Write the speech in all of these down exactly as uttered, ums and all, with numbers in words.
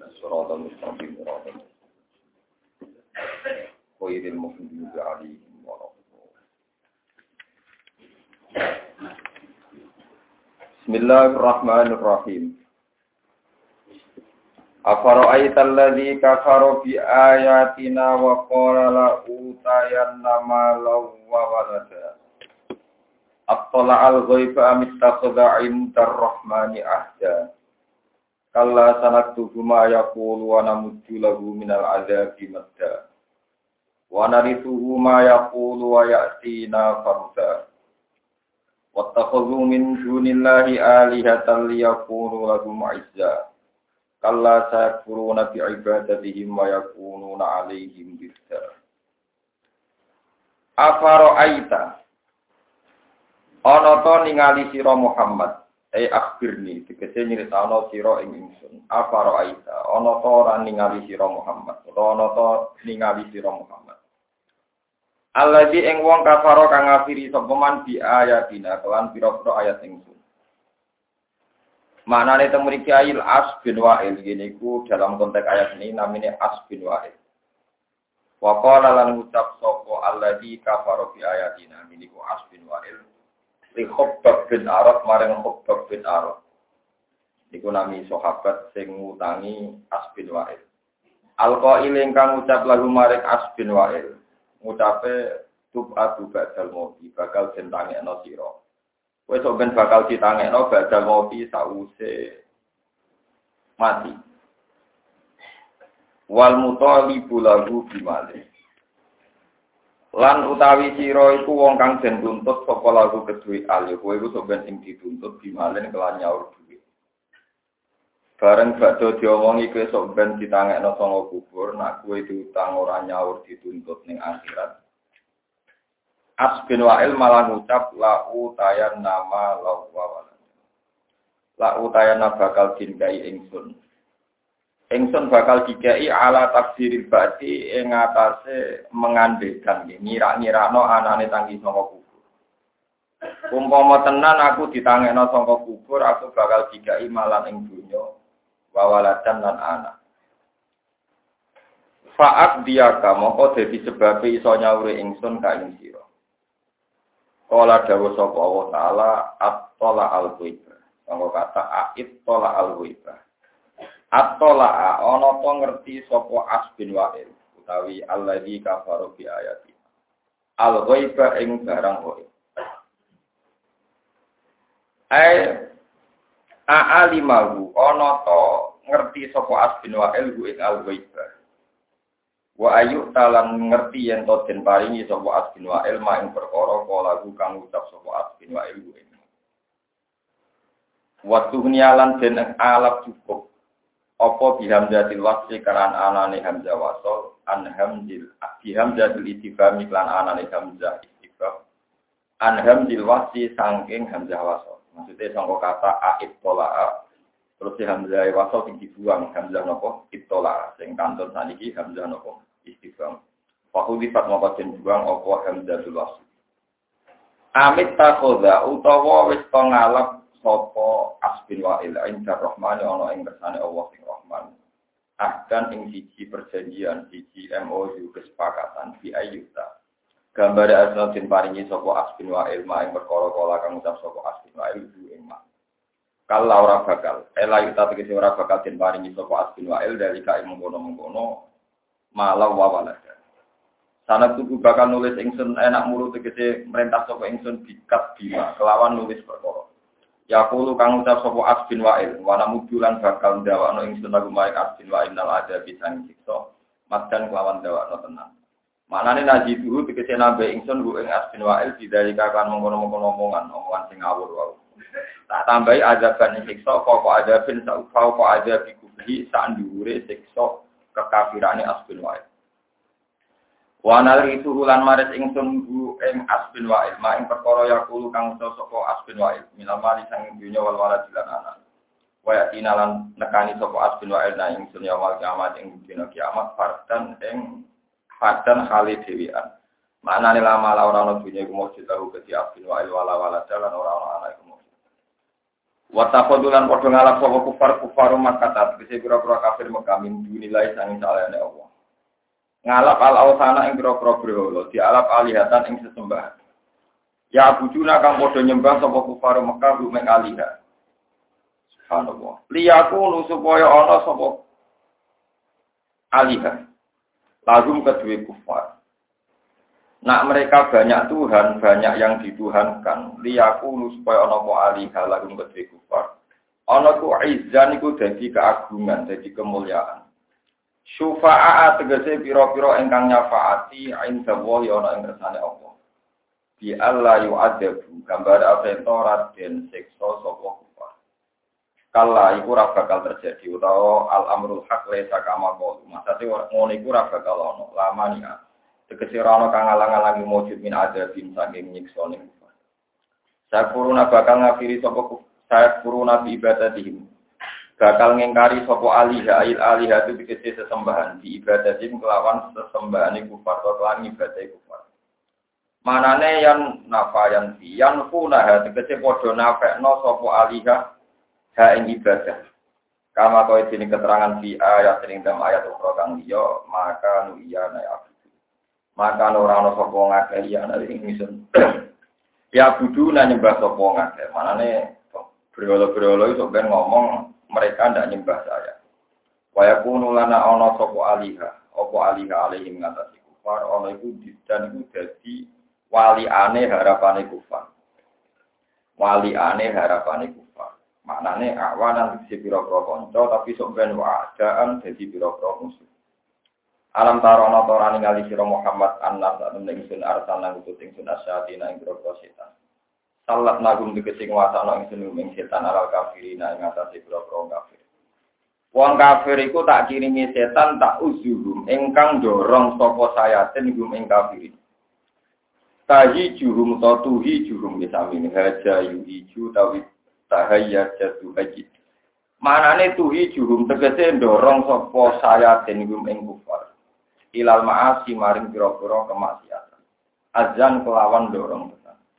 الصراط المستقيم صراط غير المغضوب عليهم ولا الضالين. بسم الله الرحمن الرحيم. أفرأيت الذي كفر بآياتنا وقال لأوتين مالا وولدا أطلع الغيب أم اتخذ عند الرحمن عهدا كلا سنكتب ما يقول ونمد له من العذاب مدا ونرثه ما يقول ويأتينا فردا واتخذوا من دون الله آلهة ليكونوا لهم عزا كلا سيكفرون بعبادتهم ويكونون عليهم ضدا. Afara'aita ana to ningali sira Muhammad ai akhbirni tegese nyritakno sira ing ingsun. Afara'aita ana to ora ningali sira Muhammad utawa ana to ningali sira Muhammad alladzi ing wong kafaro kang ngafiri sapa man bi ayatina kelan pira-pira ayat ingsun. Maknane teng mriki ayil as bin wa'il niku dalam konteks ayat ini namine as bin wa'il. Wa qala lan ucap sapa alladzi kafaro bi ayatina niku as bin wa'il li Khabbab bin Arad marang Khabbab bin Arad. Niku nami sahabat sing ngutangi as bin wa'il. Alqail ingkang ucap lagu marang as bin wa'il. Ngucape tub adu badal mati bakal dentangekno sira. Wes ben bakal ditangekno badal mati sause mati. Wal mutalibu lahu bimale. Lan utawi sira iku wong kang den tuntut sapa lagu kedue alih kowe iku sampeyan sing dituntut bimale kelan nyaur duwe. Bareng badhe diomongi kowe sok ben ditangekno sanga kubur nak kowe diutang ora nyaur dituntut ning akhirat. As bin Wa'il malah ngucap la utayan nama lawa. La utayan bakal dinkai ingsun. Ingsun bakal dikai ala tafsiril ba'di ing atase mengandekan ngira-ngirakno anane tangi saka kubur. Umpama tenan aku ditangekno saka kubur, aku bakal dikai malan ing dunya wawaladan lan anak. Fa'at diaka moko dadi sebabe iso nyaure ingsun ka ing sira. Kala dawuh sapa Allah Taala at-tola al-ghaib. Sanggo kata ait-tola al-ghaib. At-tola ana to ngerti sapa As bin Wa'il utawi alladzi kafaru bi ayati. Al-ghaib ing barang ghaib. Ai a'alimahu ana to ngerti sapa As bin Wa'il ku ing al-ghaib. Wa ayu talan ngerti yen to den paringi sapa As bin Wa'il mak ing perkara kala ku kang ucap sapa As bin Wa'il ku ing. Wa tuhnialan den alap cukup apa bihamdatil wasli karan anane hamzah wasol an hamzil bihamdatil istifham iklan anane hamzah istifham an hamzil wasli saking hamzah wasol. Maksudnya sangka kata ait tola terus hamzah wasol sing dibuang hamzah napa itola sing kantun saniki hamzah napa istifham. Fakul difat maka den buang apa hamzatul wasl. Amit takhoda utawa wis to ngalap sapa As bin Wa'il inda Rahman ana ing kersane Allah sing Rahman. Ahdan ing siji perjanjian siji M O U kesepakatan bi ayyuta. Gambar asal den paringi sapa As bin Wa'il mak ing perkara kala kang ucap sapa As bin Wa'il du ing mak. Kala ora bakal ela yuta tegese ora bakal den paringi sapa As bin Wa'il dari kae mengkono-mengkono malau wawalada. Sana tuku bakal nulis ingsun enak mulu tegese merintah sapa ingsun bikat bima kelawan nulis perkara. Ya kulo kang ucap sapa As bin Wa'il wana mudulan bakal ndawakno ingsun lagu maik As bin Wa'il nal ada bisang siksa madan kelawan ndawakno tenan. Manane naji dulu tegese nambe ingsun ku ing As bin Wa'il didalika kan mengkono-mengkono omongan omongan sing ngawur wae. Tak tambahi azaban siksa pokok azabin saufa kok azab kubri sak ndhuwure siksa kekafirane As bin Wa'il. Wa nalritu lan maris ingsun bu ing As bin Wa'il ma ing perkara yakulu kang sapa As bin Wa'il minamali sang dunya wal walad lan anak. Wa yatina lan nekani sapa As bin Wa'il nang ingsun ya wal kiamat ing dina kiamat fardan ing fardan khali dewian. Maknane lama ora ana dunya iku mujud tahu keti As bin Wa'il wala walad lan ora ana anak iku. Wa tafadulan padha ngalap sapa kufar-kufar Makkah tegese pira-pira kafir Mekah min dunilai sanging salehane Allah. Ngalap al-awsana ing pira-pira berhala, dialap alihatan ing sesembahan. Ya bujuna kang padha nyembah sapa kufar Mekah rumeng aliha. Subhanallah. Liyaku supaya ana sapa aliha. Lagum kedue kufar. Nak mereka banyak Tuhan, banyak yang dituhankan. Liyaku supaya ana apa aliha lagum kedue kufar. Ana ku izzan iku dadi keagungan, dadi kemuliaan. Syufa'a tegese pira-pira ingkang nyafaati inda wa ya ana ing kersane Allah. Bi Allah yu'adzabu gambar aventorat den siksa sapa kufar. Kala iku ora bakal terjadi utawa al-amrul haq laisa kama qaul. Maksudé ngono iku ora bakal ana lamania. Tegese ora ana kang ngalang-alangi mujud min adzabin saking nyiksa ning kufar. Sakuruna bakal ngafiri sapa kufar, sakuruna bi ibadatihim. Bakal ngengkari sapa aliha il aliha itu tegese sesembahan di ibadatin kelawan sesembahane kufar atau kelawan ibadah kufar. Manane yang nafayan fi yang punah tegese padha nafekno sapa aliha ha ing ibadah. Kama kowe dene keterangan fi ayat ing dalam ayat ukhra kang liya maka nu iya na ya. Maka ora ana sapa ngakeh ya ana ing ingsun. Ya budu nyembah sapa ngakeh. Manane berhala-berhala iso ben ngomong mereka ndak nyembah saya. Wa yakunu lana ana sapa aliha, apa aliha alaihim ngatasi kufar, ana iku didan iku dadi waliane harapane kufar. Waliane harapane kufar. Maknane awanan dadi pira-pira kanca tapi sok ben waadaan dadi pira-pira musuh. Alam tarana tarane ngali sira Muhammad annas ing ingsun arsalan utus ingsun asyatina ing pira-pira setan. Salat nagum dikecing wasana ing senu ing setan alal kafirina ing atase pira-pira kafir. Wong kafir iku tak kirimi setan tak uzuhum ingkang dorong sapa sayatin gum ing kafirin. Tahi juhum ta tuhi juhum bisamin haja yuhiju tawi tahayya jatu haji. Manane tuhi juhum tegese dorong sapa sayatin gum ing kufar. Ilal ma'asi maring pira-pira kemaksiatan. Azan kelawan dorong.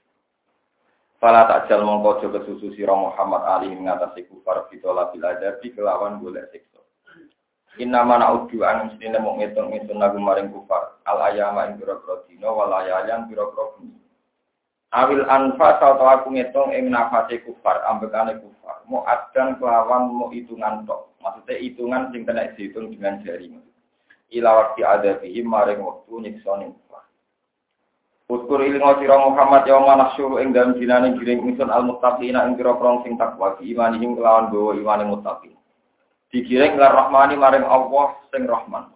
Fala takjal mongko aja kesusu sira Muhammad ali ngatasi kufar fitola bil adabi kelawan golek siksa. Inna mana udu an mestine mung ngitung-ngitung lagu maring kufar al ayama ing pira-pira dina wal ayayan pira-pira bengi. Awil anfa sauta aku ngitung ing nafase kufar ambekane kufar. Mu adan kelawan mu hitungan tok. Maksudnya hitungan sing kena dihitung dengan jari. Ila waqti adabihim maring wektu nyiksa ning kufar. Utur ilingo sira Muhammad ya manasyu ing dalem dinane giring ingsun al-muttaqina ing pira-pira sing takwa di imanihim kelawan bawa imane muttaqin. Digiring lar rahmani maring Allah sing Rahman.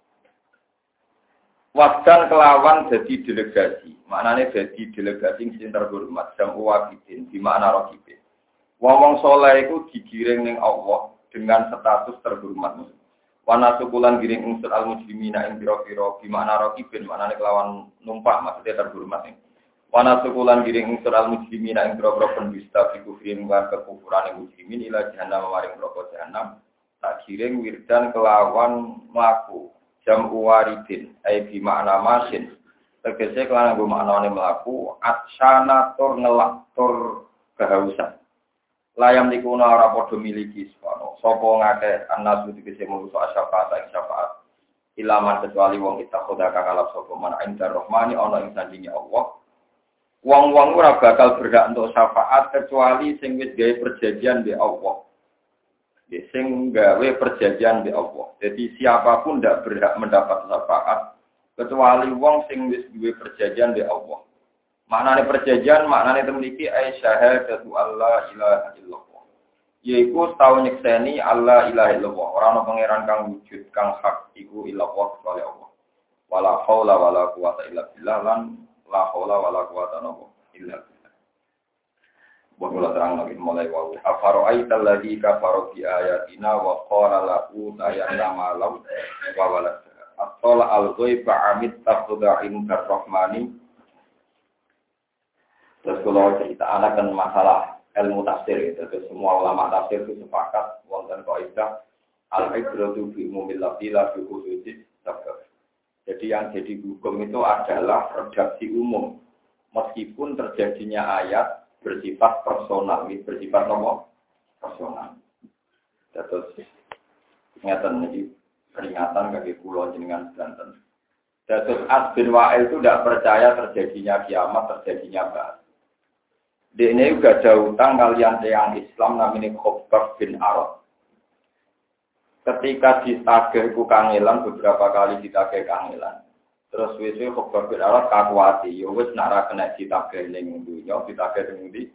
Wasdan kelawan dadi delegasi. Maknane dadi delegasi sing terhormat jam waqidin di makna raqibin. Wong-wong saleh iku digiring ning Allah dengan status terhormat. Wana sukulan giring unsur al-muslimina ing pira-pira di makna raqibin maknane kelawan numpak maksudnya terhormat ning. Wana sukulan giring unsur al-muslimina ing pira-pira pendusta fi kufrin wa kekufuran muslimin ila jahannam maring neraka jahannam. Tak giring wirdan kelawan mlaku jam waridin ai bi makna masin. Tegese kelawan nggo maknane mlaku atsana tur ngelak tur kehausan. Layam dikuna ora padha miliki sono sapa ngake anas dikese musuh syafaat ing syafaat ilaman kecuali wong kita khoda kang alap sapa man indar rahmani ana ing sandinge Allah wong-wong ora bakal berhak untuk syafaat kecuali sing wis gawe perjanjian be Allah sing gawe perjanjian be Allah jadi siapapun ndak berhak mendapat syafaat kecuali wong sing wis gawe perjanjian be Allah. Maknane perjanjian, maknane temliki ay syahadatu Allah ilaha illallah. Yaiku tau nyekseni Allah ilaha illallah. Ora ana pangeran kang wujud kang hak iku illallah kecuali Allah. Wala haula wala quwata illa billah lan la haula wala quwata illa billah. Bodoh terang lagi mulai wau. Afara'aita alladzi kafara bi ayatina wa qala lahu tayyana ma law wa walad. At-tala al-ghaiba amit taqda indar rahmani. Terus kalau cerita anak kan masalah ilmu tafsir itu, terus semua ulama tafsir itu sepakat wonten kaidah al-ibratu bi umumil lafzi la bi khususis sabab. Jadi yang jadi hukum itu adalah redaksi umum, meskipun terjadinya ayat bersifat personal, bersifat nomor personal. Terus ngeten iki peringatan bagi pulau jenengan Banten. Terus As bin Wa'il itu tidak percaya terjadinya kiamat, terjadinya ba'ats. Dia ini juga ada utang kalian yang Islam namanya Khobab bin Arad. Ketika ditagih ku kangelan beberapa kali ditagih kangelan. Terus wis-wis Khobab bin Arad kakuati, ya wis nak ra kena ditagih ning dunya, ditagih ning ndi.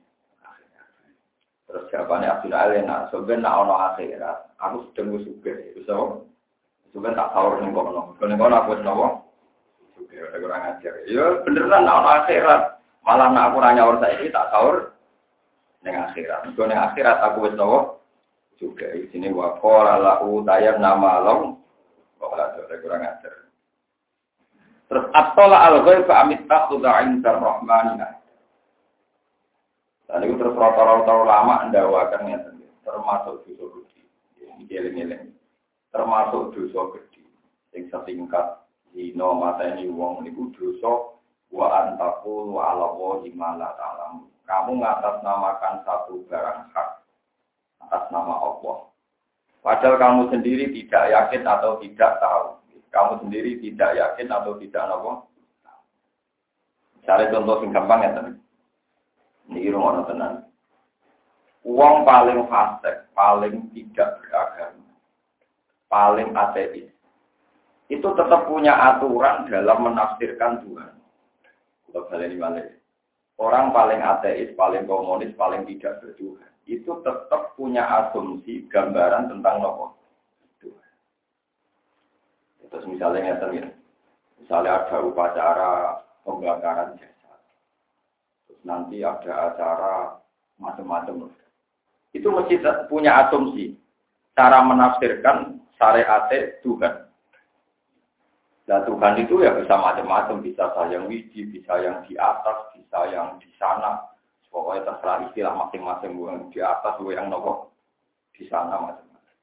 Terus jawabannya Abdul Alena, sebenarnya nak ono akhirat, aku sedang sugih, wis apa? Sebenarnya tak sahur ning kono. Ning kono aku wis napa? Sugih ora kurang ajar. Ya beneran nak ono akhirat. Malah nak aku ora nyaur saiki tak sahur ning akhirat. Ning ning akhirat aku wis napa? Sugih. Di sini wa qala lahu tayyib nama long. Kok ora kurang ajar. Terus atola al-ghaib fa amittakhudha 'inda ar-rahmanina. Dan itu terus rata-rata ulama ndawakan ngeten, termasuk dosa gede. Ini eling-eling. Termasuk dosa gede. Sing setingkat zina mateni wong niku dosa wa antaqulu 'ala Allahi ma la ta'lamu. Kamu ngatasnamakan satu barang hak atas nama Allah. Padahal kamu sendiri tidak yakin atau tidak tahu. Kamu sendiri tidak yakin atau tidak tahu. Misalnya contoh sing gampang ya teman. Ini rumah tenan. Uang paling fasik, paling tidak beragama, paling ateis, itu tetap punya aturan dalam menafsirkan Tuhan. Kalau kalian balik, orang paling ateis, paling komunis, paling tidak bertuhan, itu tetap punya asumsi gambaran tentang Allah. Tuhan. Terus misalnya ya, misalnya ada upacara pembakaran jasad. Nanti ada acara macam-macam. Itu mesti punya asumsi cara menafsirkan syariat Tuhan. Nah Tuhan itu ya bisa macam-macam, bisa yang wiji, bisa yang di atas, bisa yang di sana. Pokoknya terserah istilah masing-masing, yang di atas, yang nopo di sana macam-macam.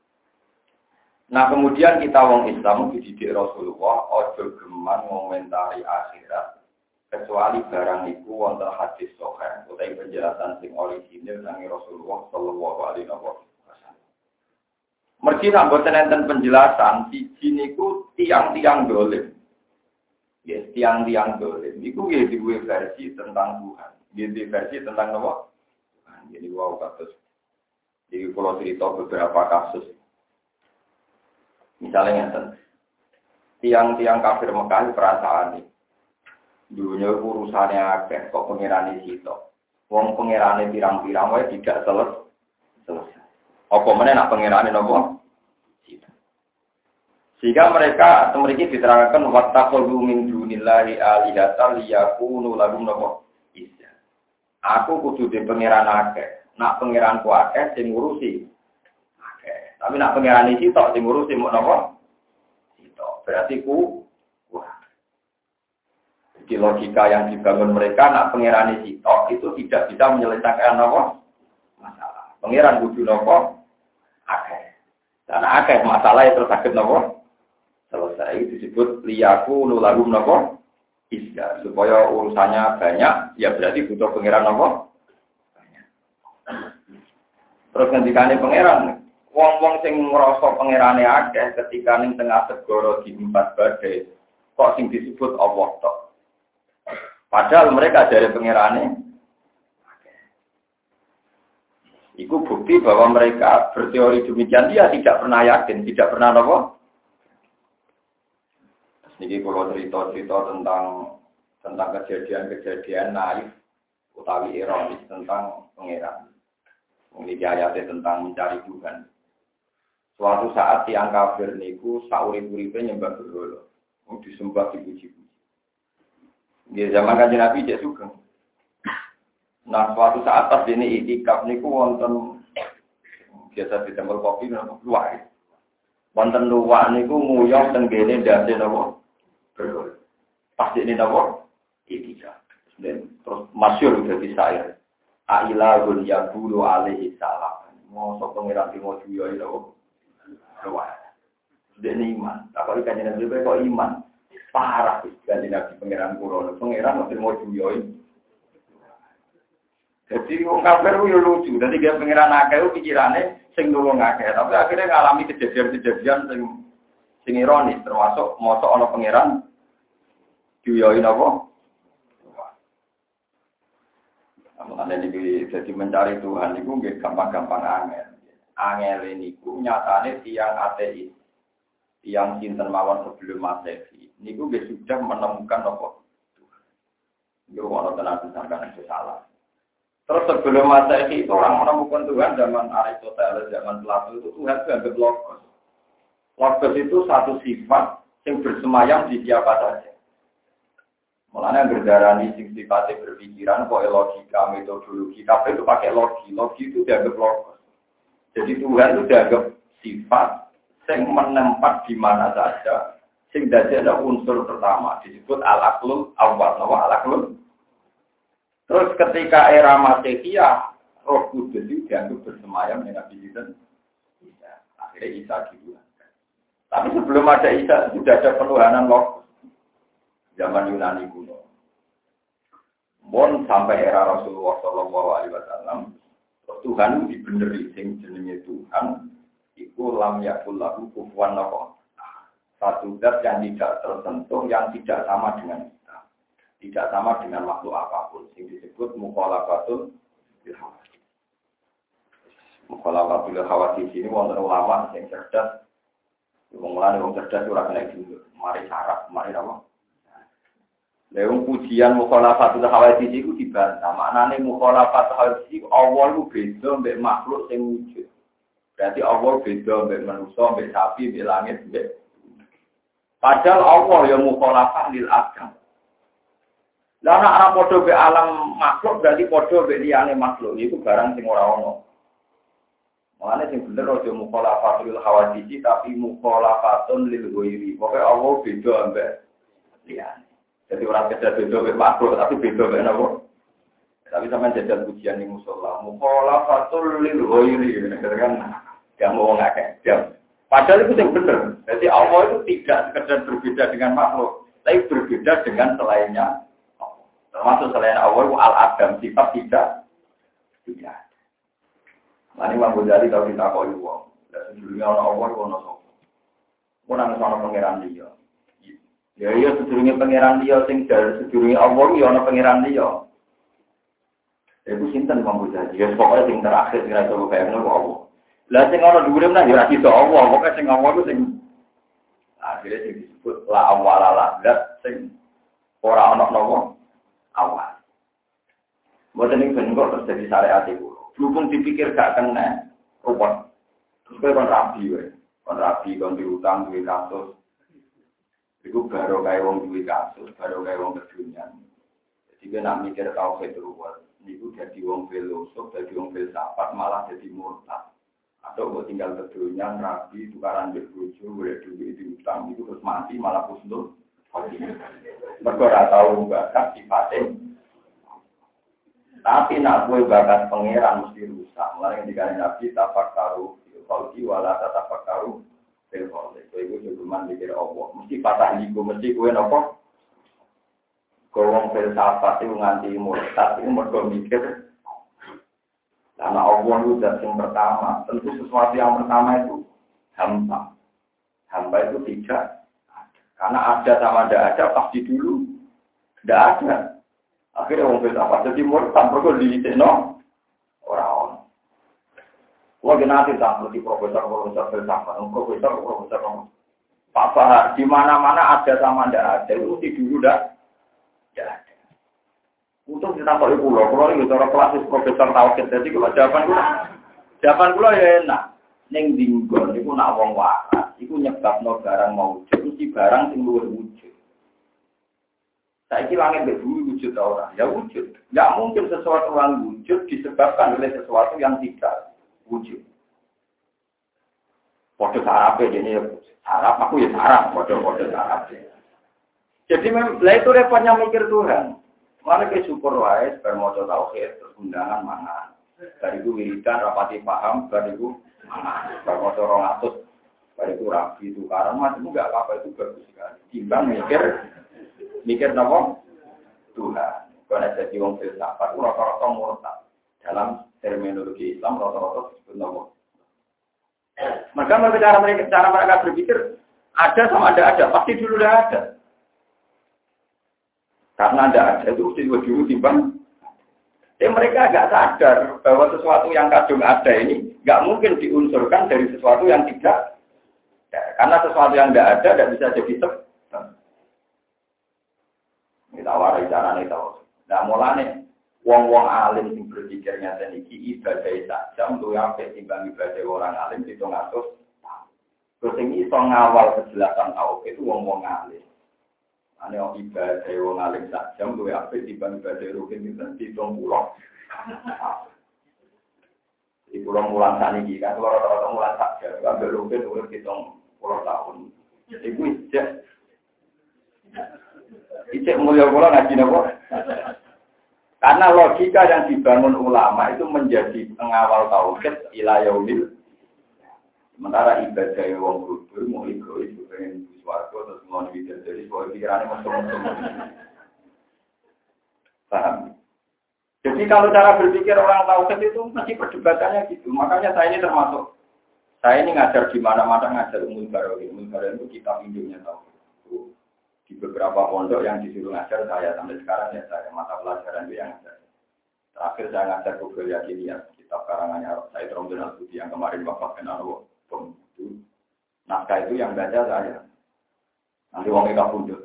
Nah kemudian kita wong Islam dididik Rasulullah, ojo geman ngomentari akhirat. Kecuali barang itu wonten hadis sahih utawi penjelasan sing orisinil nang Rasulullah sallallahu alaihi wasallam. Mergi nak boten enten penjelasan siji niku tiang-tiang dolim. Ya, tiang-tiang dolim niku nggih duwe versi tentang Tuhan. Nggih versi tentang napa? Tuhan. Jadi wow kados. Jadi kalau cerita beberapa kasus. Misalnya ngeten. Tiang-tiang kafir Mekah perasaan iki dunia urusannya akeh kok pengirane sitok. Wong pengirane pirang-pirang wae tidak selesai. Selesai. Apa meneh nak pengirane napa? Sitok. Sehingga mereka memiliki diterangkan wattaqulu min dunillahi alihatan liyakunu lahum napa? Izza. Aku kudu di pengiran akeh. Nak pengiranku akeh sing ngurusi akeh. Tapi nak pengirane sitok sing ngurusi mok napa? Sitok. Berarti ku di logika yang dibangun mereka, nak pengirani sitok itu tidak bisa menyelesaikan apa masalah. Pengiran kudu nopo akeh. Dan akeh masalah itu sakit nopo selesai. Disebut liyaku nulagum nopo isya. Supaya urusannya banyak, ya berarti butuh pengiran nopo banyak. Terus ngendikane pengiran, wong-wong sing ngrasa pengirane akeh ketika ning tengah segara di empat badai, kok sing disebut Allah tok. Padahal mereka dari pengirane, itu bukti bahwa mereka berteori demikian dia tidak pernah yakin, tidak pernah apa. Ini kalau cerita-cerita tentang tentang kejadian-kejadian naif utawi ironis tentang pengiran. Memiliki ayatnya tentang mencari Tuhan. Suatu saat tiang kafir niku saurip-uripe nyembah berhala, disembah dipuji. Di zaman Kanjeng Nabi dia juga. Nah, suatu saat pas ini itikaf niku wonten biasa di tempel kopi napa luwak. Wonten luwak niku nguyong teng kene ndase napa? Berul. Pas ini napa? Itikaf. Dan terus masyhur dadi syair. Ailahun yaqulu alaihi salam. Mosok pengiran timo juyo itu. Luwak. Dene iman. Apa Kanjeng Nabi kok iman? Parah ganti Nabi pangeran kula. Pangeran mesti mau juyoi. Jadi wong kafir ku yo lucu. Dadi dia pengiran akeh pikirane sing nulung akeh, tapi akhirnya ngalami kejadian-kejadian sing sing ironis termasuk mosok ana pengiran diyoin apa? Mulane iki dadi mencari Tuhan niku nggih gampang-gampang angel. Angel niku nyatane tiyang ateis. Tiyang sinten mawon sebelum Masehi niku nggih sudah menemukan apa? Tuhan. Yo ana tenan sampeyan itu salah. Terus sebelum Masehi itu orang menemukan Tuhan zaman Aristoteles, zaman Plato itu Tuhan itu anggap logos. Logos itu satu sifat yang bersemayam di siapa saja. Mulanya berdarani sing sifatnya berpikiran, kok logika, metodologi, tapi itu pakai logi. Logi itu dianggap logos. Jadi Tuhan itu dianggap sifat yang menempat di mana saja. Sehingga ada unsur pertama disebut al-aqlul awal, nama al-aqlul. Terus ketika era Masehiyah, Roh Kudus itu dianggap bersemayam dengan Nabi Isa. Akhirnya Isa dibuatkan. Tapi sebelum ada Isa sudah ada penuhanan logos. Zaman Yunani kuno. Bon sampai era Rasulullah Shallallahu Alaihi Wasallam, Tuhan dibeneri sing jenenge Tuhan. Iku lam yakul lahu kufuwan ahad. Satu zat yang tidak tersentuh, yang tidak sama dengan kita. Tidak sama dengan makhluk apapun. Yang disebut mukhalafatul hawati. Mukhalafatul hawati ini wonten ulama yang cerdas. Wong mulane wong cerdas ora kena dulu. Mari sarap, mari apa? Leung pujian mukhalafatul hawati iku dibantah. Maknane mukhalafatul hawati Allah lu beda mbek makhluk sing wujud. Berarti Allah beda mbek manusa, mbek sapi, mbek langit, mbek. Padahal Allah yang mukhalafah lil adam. Lah nek ora padha be alam makhluk berarti padha be liyane makhluk. Iku barang sing ora ono. Mulane sing bener aja mukhalafatul hawadisi tapi mukhalafatun lil ghairi. Pokoke Allah beda ambek liyane. Jadi ora beda beda be makhluk tapi beda be napa? Tapi sampean jajal pujian ning musala. Mukhalafatul lil ghairi kan yang mau ngakeh. Padahal itu yang bener. Jadi Allah itu tidak sekedar berbeda dengan makhluk, tapi berbeda dengan selainnya. Termasuk selain Allah itu al-adam, sifat tidak tidak. Nah ini Imam Ghazali tahu kita kau itu, dan sebelumnya orang Allah itu orang sopo. Kau nang sono pangeran dia. Ya iya sebelumnya pangeran dia, sing dari sebelumnya Allah itu orang pangeran dia. Itu sinten Imam Ghazali. Ya pokoknya sing terakhir kira coba bayangno Allah. Lah sing ana dhuwure menah ya ora iso Allah, pokoke sing Allah ku sing akhire sing disebut la awwala la zat sing ora ana napa awal. Mboten iki ben kok terjadi syariat iku. Berhubung dipikir gak kena ruwet. Terus kowe kon rabi wae. Kon rabi kon diutang duwe kasus. Iku baru kaya wong duwe kasus, baru kaya wong kedunyan. Jadi nek nak mikir tauhid ruwet, niku dadi wong filosuf, dadi wong filsafat malah dadi murtad. Atau mau tinggal kedunyan, rabi, tukaran berbuju, boleh duit diutang, itu terus mati malah kusnul. Mereka ora tahu bakat sifatnya. Tapi nak gue bakat pangeran mesti rusak. Mulai ketika Nabi tapak taruh, falki wala tapak taruh, telfon. Itu itu cuma dikira Allah. Mesti patah liku, mesti gue nopo. Gowong filsafat itu nganti murtad, itu mereka mikir. Karena Allah itu zat yang pertama, tentu sesuatu yang pertama itu hamba. Hamba itu tidak ada. Karena ada sama tidak ada, pasti dulu tidak ada. Akhirnya orang filsafat jadi murtad, mereka diitikno orang-orang. Kalau nanti tak seperti profesor-profesor filsafat, profesor-profesor Pak Bahar, di mana-mana ada sama tidak ada, itu mesti dulu tidak ada. Untuk kita kalau pulau, pulau itu orang klasis profesor tauhid. Jadi kalau jawaban pulau, jawaban pulau ya enak. Neng dinggon, itu nak wong waras, itu nyebabno barang mau wujud, itu barang sing luwih wujud. Saiki langit bumi wujud orang, ya wujud. Tidak mungkin sesuatu yang wujud disebabkan oleh sesuatu yang tidak wujud. Podo sarap ini sarap, aku ya sarap, podo-podo sarap. Jadi memang itu repotnya mikir Tuhan. Mana ke syukur wae, bermoco tauhid, terus undangan mangan. Dari itu wiridan, rapati paham, dari itu mangan. Bermoco rongatus, dari itu rapi, itu karena macam enggak apa-apa itu bagus sekali. Timbang mikir, mikir apa? Tuhan. Karena jadi orang filsafat, orang-orang murtad. Dalam terminologi Islam rata-rata disebut nopo. Maka mereka cara mereka cara mereka berpikir ada sama ada ada pasti dulu udah ada. Karena ada ada itu mesti dulu timbang. Eh mereka agak sadar bahwa sesuatu yang kadung ada ini nggak mungkin diunsurkan dari sesuatu yang tidak. Ya, karena sesuatu yang tidak ada tidak bisa jadi sebab. Kita warai caranya tahu. Nah mulane wong-wong alim sing berpikirnya seniki ibadah sajam luwih apik timbang ibadah orang alim hitung atus. Terus ini iso ngawal kejelasan tauhid itu wong-wong alim. Ane ibadah wong alim sajam luwih apik timbang ibadah rukin itu hitung puluh. Di pulau mulan saniki kan kalau rata-rata mulan sajam ambil rukin urip hitung puluh tahun. Iku ijek. Ijek mulia kula ngaji napa? Karena logika yang dibangun ulama itu menjadi pengawal tauhid ila yaumil. Sementara ibadah wong kudu mau egois pengen swarga terus mau dibikin dari soal pikirane macam-macam. Paham? Jadi kalau cara berpikir orang tauhid itu masih perdebatannya gitu. Makanya saya ini termasuk saya ini ngajar di mana-mana ngajar umum baru. Umum baru itu kitab induknya tauhid. Di beberapa pondok yang disuruh ngajar saya sampai sekarang ya saya mata pelajaran itu yang ngajar. Terakhir saya ngajar Google Yakiniyah, kitab karangannya Said Romdon Al-Budi yang kemarin Bapak kenal Bom itu. Naskah itu yang baca saya. Nanti wong eka pundut.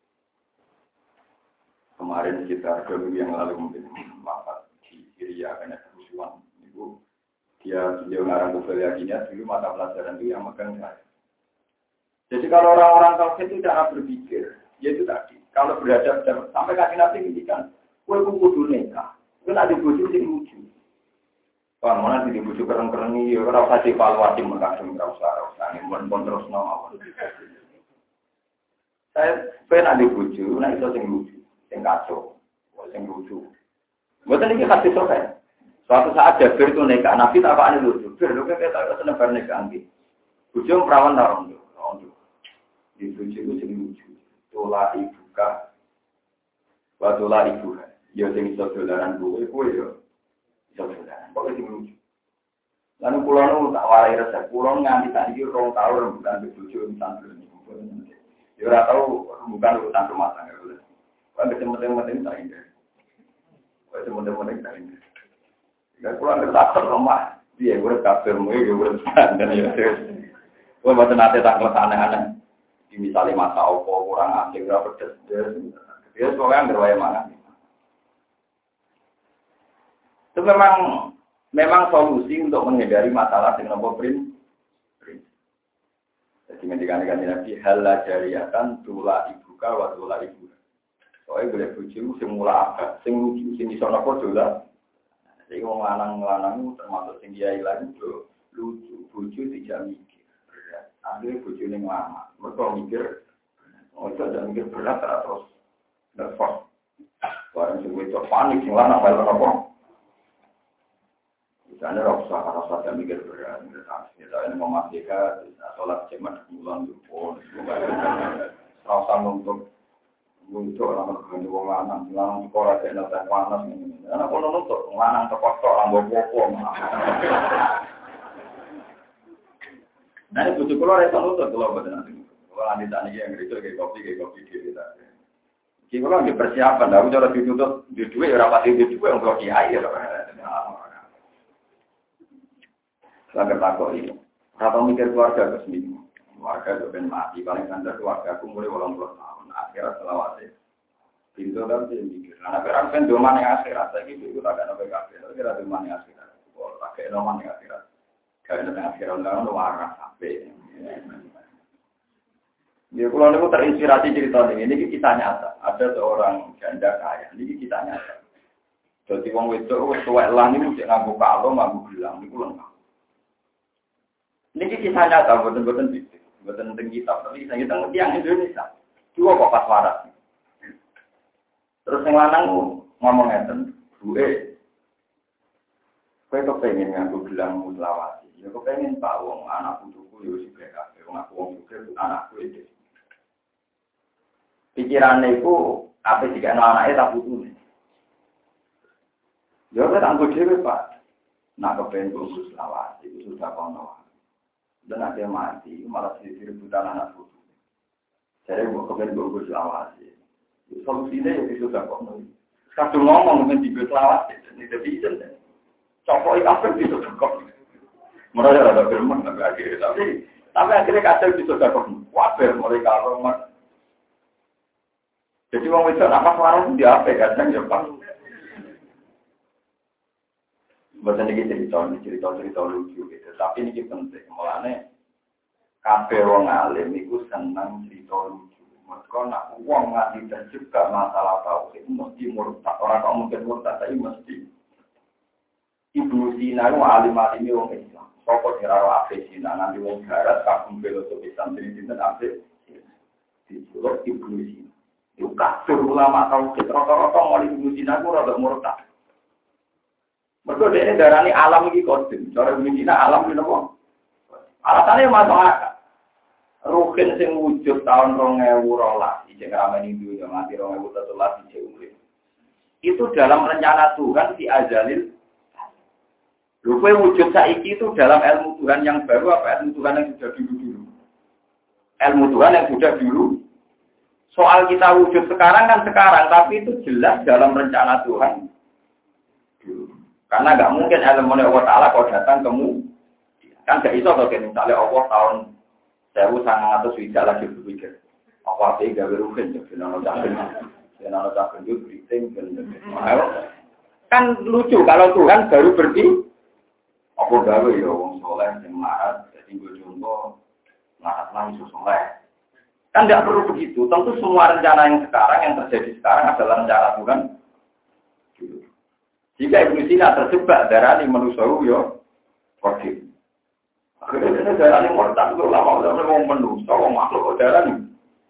Kemarin sekitar dua minggu yang lalu mungkin Bapak di Syria karena kerusuhan itu dia beliau ngarang Google Yakiniyah dulu mata pelajaran itu yang megang saya. Jadi kalau orang-orang tauhid itu cara berpikir, yaitu tadi, kalau berhadapan sampai kaki nabi ngintikan, kue kudu nikah, kue nanti bojo sing lucu. Wah, mana sih bojo keren-keren ini, ya ora usah dievaluasi mengkasih ora usah, ora usah ngomong terus nama. Saya pengen nanti bojo, nah itu sing lucu, sing kacau, sing lucu. Mboten iki kasih sokan. Suatu saat Jabir itu nikah, nabi tak apaan lucu, Jabir lho kek tak seneng bar nikah iki. Bojo perawan ta rondo. Itu juga sing lucu. Tola ibuka, watola ibuka. Ya sing iso dolaran kowe, kowe yo iso dolaran. Kok sing lucu. Lalu kula nu tak warai resep. Kula nganti tadi rong taun bulan bojo santri niku. Ya ora tau bukan urusan rumah tangga. Kok ketemu-temu tak indah. Kok ketemu-temu tak indah. Ya kula ngerti rumah. Piye urip kabeh mwe yo urip dan ya. Kok mboten ate tak aneh-aneh. Misalnya masa opo kurang asing berapa pedes, dia soalnya berwaya mana? Itu memang memang solusi untuk menghindari masalah dengan opo print. Jadi mendikan-dikan nabi halal jariatan tula ibuka wa tula ibu. Soalnya boleh bujuk semula apa, sing lucu, sing iso nopo dola. Jadi wong lanang-lanang termasuk sing kiai lain itu lucu, bujuk tidak mikir. Akhirnya bojo ning lama. Mereka mikir, oh itu ada mikir berat terus nervous. Barang sing wedok panik sing lanang bae apa. Misalnya rasa rasa mikir berat, mikir tak. Kita ini memastikan sholat jemaah bulan dulu. Rasa untuk untuk orang berganda wong lanang, lanang sekolah kayak nonton panas ini. Anak kono nuntut lanang terkotok lambo popo. Nah, ini bujuk kalau ada solusi kalau buat nanti. Kalau nanti tanya yang itu kayak kopi, kayak kopi diri tadi. Jadi kalau lagi persiapan, aku cara ditutup di dua, ya rapati di dua yang kalau kiai ya. Saya takut ini. Atau mikir keluarga ke seminggu. Keluarga itu ben mati, paling kantor keluarga aku mulai walang puluh tahun. Akhirnya selawat. Pintu kan dia mikir. Nah, akhirnya kan doman yang akhirat. Saya gitu, itu agak nabi kafir. Akhirnya doman yang akhirat. Kalau pakai doman yang akhirat. Karena dengan akhirat orang luar sampai. Ya kalau ini terinspirasi cerita ini, ini kisah nyata. Ada seorang janda kaya, ini kisah nyata. Jadi wong wedok wis tuwek lah niku cek nganggo kalung, nganggo gelang niku lengkap. Ini kisah nyata, boten-boten bisik, boten teng kitab, tapi saya teng tiyang Indonesia. Dua kok pas waras. Terus yang lanang ngomong ngeten, "Buke, kowe kepengin nganggo gelang muslawat. Ya kepengen Pak wong anak putuku yo sing kabeh wong aku wong sugih anakku iki. Pikirane iku ape dikene anake tak putune. Ya kan anggo dhewe Pak. Nak kepen bungkus lawas itu sudah kono. Dan ada mati malah jadi rebutan anak putu. Jadi gua kepen bungkus lawas. Solusinya ya sudah kono. Kadung ngomong dengan tiga lawas ini bisa. Copoi apa bisa kok. Mereka ada firman agak akhir tapi tapi akhirnya kadang bisa kok. Wabar mulai kalau mas. Jadi orang itu apa warung dia apa kadang ya Pak. Bahasa ini cerita, cerita cerita lucu gitu. Tapi ini penting. Mulanya kafe wong alim itu senang cerita lucu. Mereka nak uang ngasih terjebak masalah tahu itu mesti murtad. Orang tak mungkin murtad tapi mesti. Ibnu Sina itu alim-alim wong Islam. Soko dirawat ape Sina nanti wong barat kagum filosofi santri dinten ape. Disebut Ibnu Sina. Itu kafir ulama tahu rata-rata mulai Ibnu Sina itu rada murtad. Mereka ini darah ini alam ini kodim. Cara begini alam ini apa? Alasannya masuk akal. Rukin sing wujud tahun rong ewu rolas. Ijeng ramen Hindu yang mati rong ewu tetulas ijeng urip. Itu dalam rencana Tuhan si Azalil. Rukin wujud saiki itu dalam ilmu Tuhan yang baru apa ilmu Tuhan yang sudah dulu-dulu? Ilmu Tuhan yang sudah dulu. Soal kita wujud sekarang kan sekarang. Tapi itu jelas dalam rencana Tuhan. Karena nggak mungkin elemen Allah Ta'ala kalau datang kemu, kan nggak iso kalau misalnya Allah tahun seribu sangat ratus wija lagi berpikir, apa sih gak berukin, jadi nono cakin, jadi nono cakin juga briefing, kan lucu kalau Tuhan baru berdi, apa gawe ya wong soleh yang marah, jadi gue contoh marah lagi soleh, kan nggak perlu begitu. Tentu semua rencana yang sekarang yang terjadi sekarang adalah rencana Tuhan. Jika Ibnu Sina terjebak darah ini manusia yo, kodim. Akhirnya darah ini murtad itu lama-lama mau manusia, mau makhluk darah ini.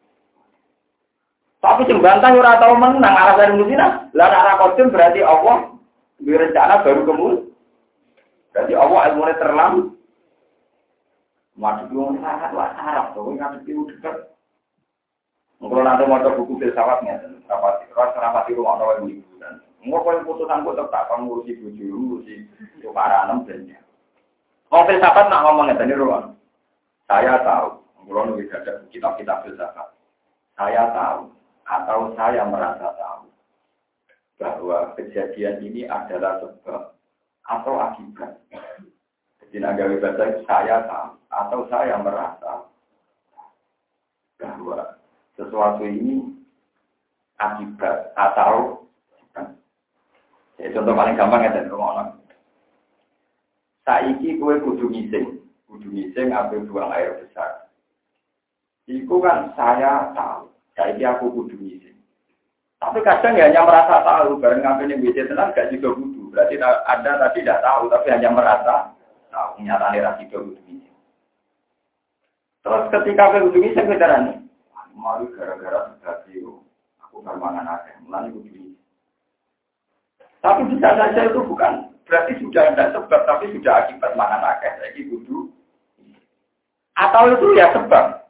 Tapi jembatan ora tahu menang alasan Ibnu Sina. Lah arah kodim berarti Allah berencana baru kemudian. Berarti Allah ilmunya terlalu. Masuk yang sangat wajar, tuh nggak begitu dekat. Kalau nanti mau buku filsafatnya, rapati, rapati rumah orang yang liburan. Ngomong putusan kok tetap ngurusi bojo, ngurusi paranem dan ya. Wong filsafat nak ngomong ngene ruang. Saya tahu, kalau nulis ada kitab-kitab filsafat. Saya tahu atau saya merasa tahu bahwa kejadian ini adalah sebab atau akibat. Jadi nagawi bahasa saya tahu atau saya merasa bahwa sesuatu ini akibat atau ya, contoh paling gampang ya dan rumah. Saiki kue kudu ngising, kudu ngising ambil buang air besar. Iku kan saya tahu, saiki aku kudu ngising. Tapi kadang ya hanya merasa tahu, bareng ngambil yang B C tenang gak juga kudu. Berarti ada tadi tidak tahu, tapi hanya merasa tahu. Nyatanya rasi juga kudu ngising. Terus ketika kue kudu ngising, kue darah nih. Malu gara-gara sudah siu, aku bermangan aja, mulai kudu ngising. Tapi bisa saja itu bukan, berarti sudah ada sebab, tapi sudah akibat makan akeh, lagi kudu. Atau itu ya sebab.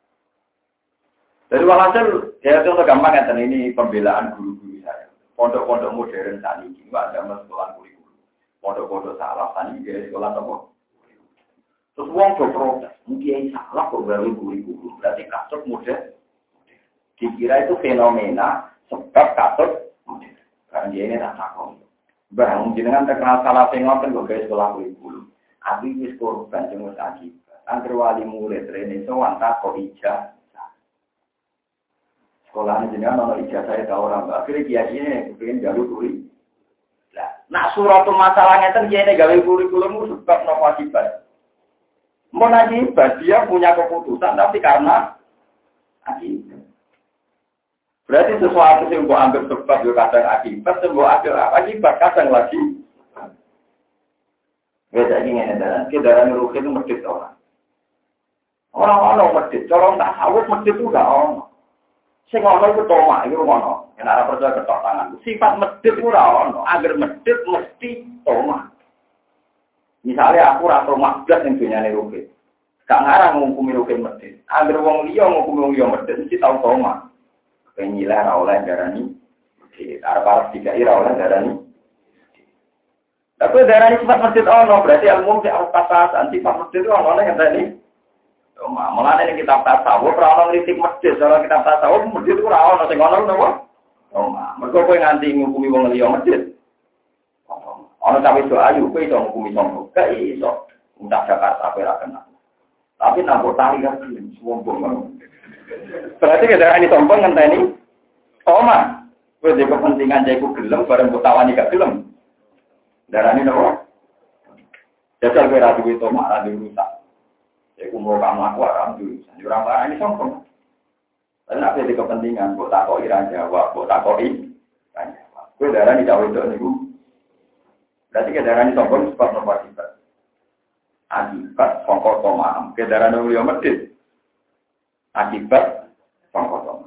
Dari walhasil, ya itu gampang ya, dan ini pembelaan guru-guru saya. Pondok-pondok modern saat ini, juga ada sekolah kurikulum. Pondok-pondok salah, tadi juga sekolah apa? Terus uang berprotes, mungkin salah kok baru kurikulum, berarti kasus modern. Dikira itu fenomena, sebab kasus modern. Karena dia ini tak takut. Bang, jenengan terkenal salah pengoten kok guys sekolah kurikulum. Abi wis korban jenggot akibat. Antara wali murid rene sowan tak kok ijazah. Sekolahnya jenengan ono ijazah ta ora, Mbak. Akhire kiai-kiai kepengin gawe kurikulum. Lah, nak surat masalah ngeten kiai gawe kurikulum ku sebab napa akibat. Mun akibat dia punya keputusan tapi karena akibat. Berarti sesuatu yang mau ambil sebab juga kadang akibat, yang mau ambil akibat kadang lagi. Beda ini yang ada. Kendaraan rugi itu medit orang. Orang-orang medit, corong tak sawit medit itu gak orang. Sing orang itu toma, itu orang. Yang arah percaya ketok tangan. Sifat medit itu orang. Agar medit mesti toma. Misalnya aku rasa toma belas yang dunia ini rugi. Gak ngarang menghukumi rugi medit. Agar orang liya menghukumi orang liya medit, mesti tahu toma. Pengilah oleh darah ini, arab-arab tiga ira oleh darah ini. Tapi daerah ini sifat masjid ono, berarti ilmu di atas tasasan, sifat masjid itu ono yang tadi. Malah ini kitab tasawuf, orang ngritik masjid, kalau kitab tasawuf masjid itu ora ono sing ono napa? Oh, mergo kowe nganti ngukumi wong liya masjid. Ono cawe doa ayu kowe iso ngukumi sombong. Gak iso. Udah Jakarta kowe ra kenal. Tapi nang tari kan sombong. Berarti daerah ini sombong ngenteni. Oh, mah. Kowe di kepentingan jaiku gelem bareng utawani gak gelem. Darah ini apa? Jajal kira duit itu marah di rusak. Ya kumur kamu aku aram dulu. Orang orang ini sombong. Tapi apa di kepentingan? Buat takoi raja, buat takoi raja. Kue darah ini jauh itu nih bu. Berarti ke darah ini sombong sebab nomor sifat. Akibat songkot tomaham. Ke darah ini mulia medit. Akibat songkot tomaham.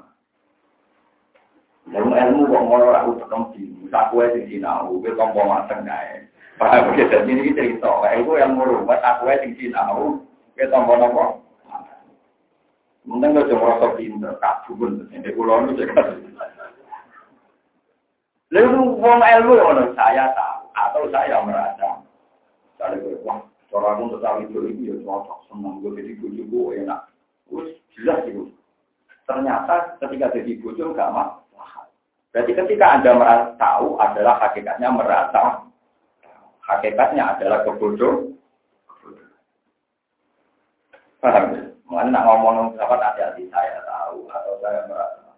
Ilmu ilmu kok ngono ra utek di aku wis sing sinau, kowe tompo mateng kae. Paham iki dadi iki cerita, kae iku ilmu ruwet aku wis sing sinau, kowe tompo napa? Mungkin kok ora sok pinter, kabun nek kula nu cek. Lalu wong ilmu ngono saya tahu atau saya merasa. Kalau kowe wah, cara aku untuk tahu itu iki yo cocok seneng gue jadi bojoku enak. Wis jelas itu. Ternyata ketika jadi bojo enggak mah. Berarti ketika Anda merasa tahu adalah hakikatnya merasa. Hakikatnya adalah kebodoh. Paham ya? Mungkin nak ngomong sahabat hati-hati saya tahu atau saya merasa.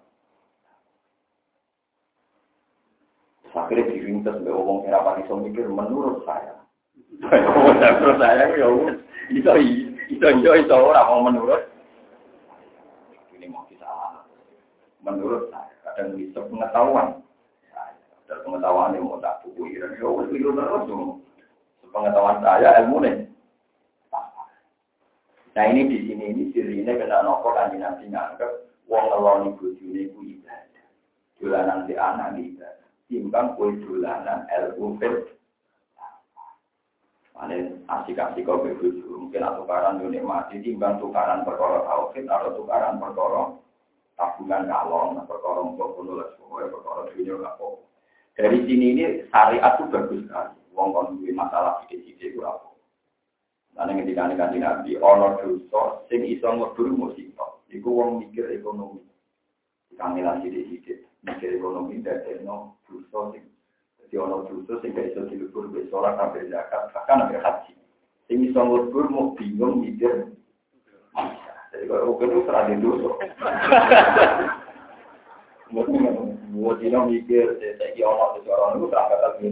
Akhirnya diringkas sampai ngomong kenapa bisa mikir menurut saya. Menurut saya ya itu itu itu itu orang mau menurut. Ini mau kita menurut saya. Dan bisa pengetahuan, dan pengetahuan yang mau tak buku ini, ya wes itu terus dong. Pengetahuan saya ilmu nih. Nah ini di sini ini sirine kena nopo kan nanti nganggep wong ngeloni bojone ku ibadah. Dolanan di anak ibadah. Timbang kowe dolanan ilmu fil. Ane asik-asik kok begitu mungkin tukaran dunia mati timbang tukaran perkara tauhid atau tukaran perkara tabungan kalong, perkara untuk penulis, perkara dunia apa. Dari sini ini syariat itu bagus sekali. Wong kon duwe masalah ide-ide ku apa. Lan ning ngendikane Kanjeng Nabi, ana dosa sing iso nglebur musibah. Iku wong mikir ekonomi. Kamilan ide-ide, mikir ekonomi dadekno dosa sing dadi ana dosa sing gak iso dilebur wis ora sampe zakat, bahkan sampe haji. Sing iso nglebur mau bingung mikir. Jadi kalau itu serah dosa. Buat dino mikir, saya kira orang seseorang itu tak bakal gini.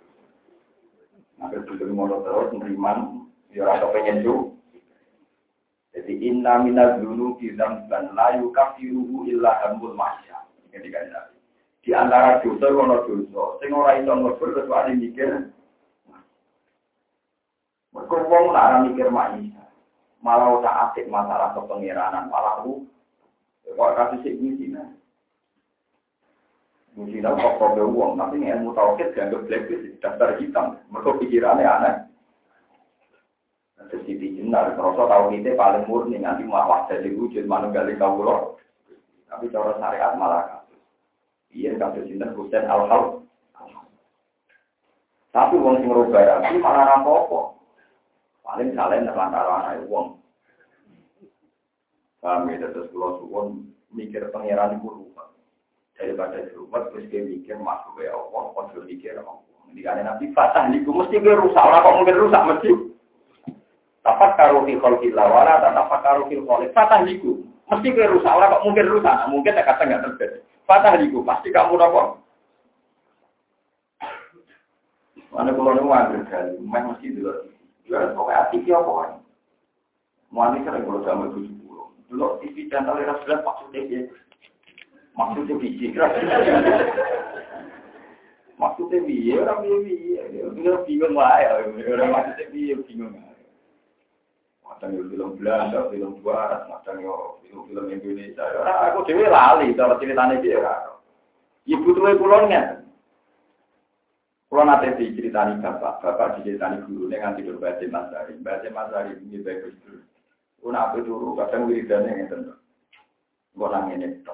Agar dulu mau terus beriman, biar ada pengen juga. Jadi inna minaz dzunubi dzamban la yukaffiruhu illa hamul mahsyar. Ini dikatakan. Di antara dosa ono dosa, sing ora iso nglebur kecuali mikir. Mergo wong ora mikir mahsyar. Malah tak asik masalah kepengiranan, malah lu kok kasih sik misina. Misina kok kok uang, tapi ilmu tauhid dianggap blacklist, daftar hitam. Mergo pikirannya aneh. Terus di jenar, merasa tahu kita paling murni nanti malah jadi wujud manunggal kawula. Tapi cara syariat malah kasus. Iya kasus cinta Husain al-Hal. Tapi wong sing rubah rapi malah rapopo. Paling kalian terlantar anak uang. Kami terus pulau suwon mikir pangeran itu rupa. Daripada rupa terus dia mikir masuk ke Allah, kontrol mikir Allah. Dikali nabi fatah itu mesti dia rusak. Orang kok mungkin rusak mesti. Tapak karufi kholkillah wala tapak karufi kholik. Fatah itu mesti dia rusak. Orang kok mungkin rusak. Mungkin tak kata nggak terjadi. Fatah itu pasti kamu dapat. Mana kalau nunggu ambil kali, main mesti dulu. Jual pokoknya aktif ya pokoknya. Muani sering kalau sama tujuh puluh. Dulu T V channel era sebelas maksudnya dia. Maksudnya biji. Maksudnya dia orang dia dia. Dia bingung lah ya. Orang maksudnya dia bingung. Macam yang film Belanda, film Barat, macam yang film-film Indonesia. Aku dewe lali kalau ceritanya dia. Ibu tuh pulangnya. Kalau nanti diceritani bapak, bapak diceritani guru dengan tidur baca masari, baca masari ini bagus dulu. Kalau apa dulu kadang wiridannya yang tentu, gak nangin itu,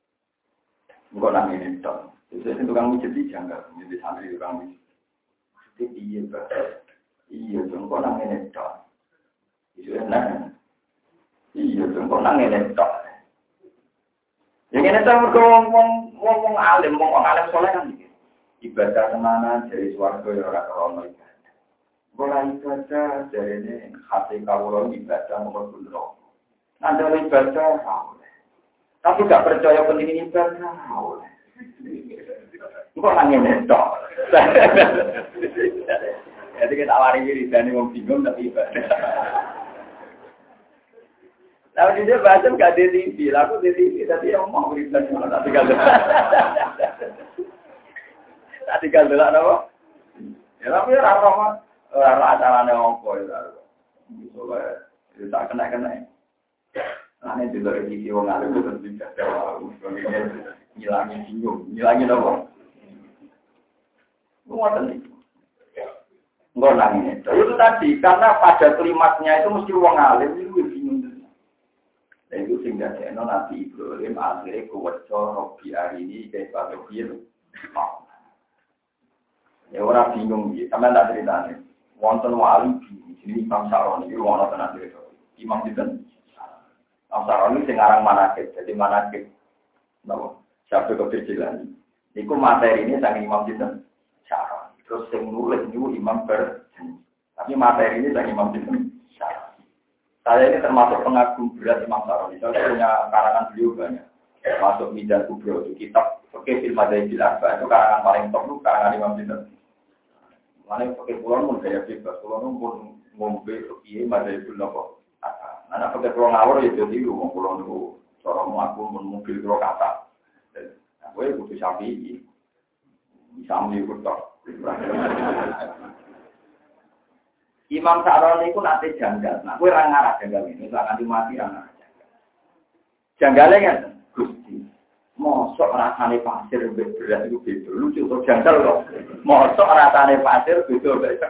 gak nangin itu. Jadi tukang mijit di jangka, jadi santri tukang mijit. Gusti iya bae. Iya jengko nang ngene tok. Iso enak. Iya jengko nang ngene tok. Yang ini saya bergolong ngomong alim, ngomong alim soleh kan ibadah tenanan dari swarga ya ora krono ibadah. Ora ibadah dari ini hati kawula ibadah nomor bener. Nanda ibadah oleh. Tapi gak percaya penting ibadah oleh. Kok nangin entok. Jadi kita awari wiridane wong bingung tapi ibadah. Nah, dia bahasa nggak di T V, aku di T V, tapi yang mau berikan cuma tak tinggal dulu. Tak tinggal dulu, apa? Ya, tapi orang-orang, orang acaranya ngomong, ya, misalnya, itu tak kena-kena. Nah, ini juga di T V, orang ada itu tidak ada, ngilangin bingung, ngilangin apa? Ngomong ini. Enggak nangis. Itu tadi, karena pada klimaksnya itu mesti orang alim, itu bingung. Itu sehingga channel Nabi Ibrahim akhirnya kuwecco Robi hari ini kayak Pak Robil. Ya orang bingung gitu, sama tak ceritanya. Wonten wali bingung, jadi Imam Saroni itu orang tenang itu. Imam itu, Imam Saroni sekarang manakib, jadi manakib. Nama siapa keberjilan. Itu materi ini sang Imam itu Saroni. Terus yang nulis itu Imam Berjen. Tapi materi ini sang Imam itu Saroni. Saya ini termasuk pengagum berat Imam Saroni. Saya punya karangan beliau banyak. Masuk Midan Kubro itu kitab Fikih Fil Madzhabil Arba itu karangan paling top itu karangan Imam Sinten. Mana pakai pulau pun gaya bebas, pulau pun ngombe Fikih Madzhabil Arba. Anak pakai pulau ngawur ya jadi lu pulau itu cara aku pun mobil pulau kata. Aku itu butuh sapi. Bisa mengikut tok. Imam Saroni itu nanti janggal. Nah, gue orang ngarah janggal ini. Misalkan nanti mati orang ngarah janggal. Janggalnya kan, Gusti. Mosok rasanya pasir berat itu beda. Lucu tuh janggal loh. Mosok rasanya pasir beda beda.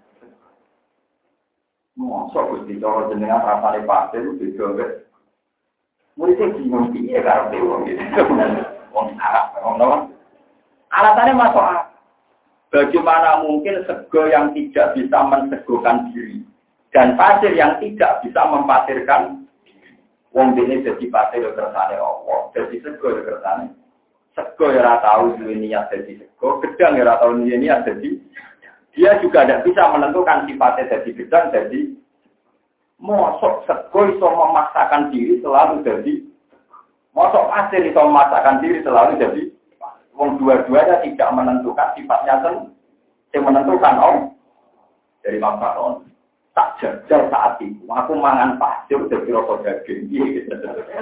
Mosok Gusti. Kalau jenengan rasanya pasir beda beda. Muridnya bingung. Iya karena dewa gitu. Orang Arab. Orang alasannya masuk apa? Bagaimana mungkin sego yang tidak bisa mensegokan diri dan pasir yang tidak bisa mempasirkan diri. Wong dene jadi pasir yo kersane Allah, jadi sego yo kersane. Sego yo ora tau duwe niat jadi sego, gedang yo ora tau duwe niat jadi. Dia juga tidak bisa menentukan sifatnya jadi gedang jadi. Mosok sego iso memaksakan diri selalu jadi. Mosok pasir iso memaksakan diri selalu jadi. Wong dua-duanya tidak menentukan sifatnya sendiri. Yang menentukan om dari makaron tak jajal saat itu. Aku mangan pasir dari rokok daging. Gitu.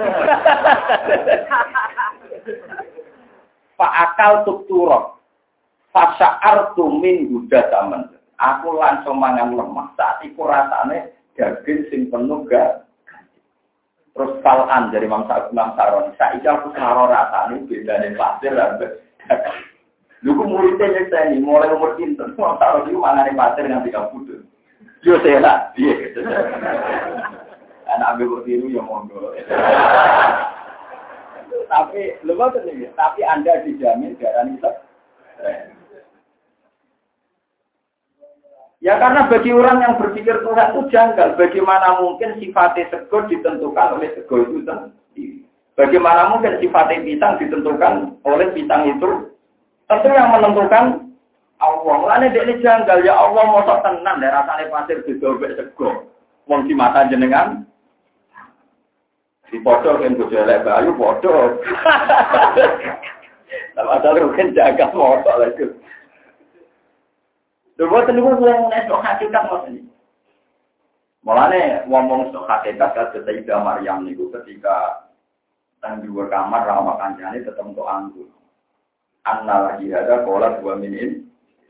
Pak akal tukturok. Fasya'ar tumin guda zaman. Aku langsung mangan lemah. Saat itu rasanya daging sing penuh gak. Terus kalan dari Imam Saroni. Saat itu aku saro rasanya beda dari pasir dan lu ku muridnya nyeksa ini, mulai umur pinter, mau taruh di mana nih pasir yang tiga puluh. Yo sehat, dia gitu. Anak ambil bertiru ya monggo. Tapi lu mau nih, tapi Anda dijamin darah itu. Ya karena bagi orang yang berpikir Tuhan itu janggal. Bagaimana mungkin sifatnya sego ditentukan oleh sego itu sendiri? Bagaimana mungkin sifatnya pisang ditentukan oleh pisang itu? Tentu yang menentukan Allah. Mulane dekne janggal ya Allah mosok tenan nek rasane pasir didobek sego. Wong di mata jenengan di foto kan bojo elek bayu foto. Lah padahal kan jaga mosok lha itu. Lha boten niku wong nek sok hakikat ngoten. Mulane ngomong sok hakikat kata Sayyidah Maryam niku ketika nang dua kamar sama kancane tetep untuk anggur. Anna lagi ada pola dua minin.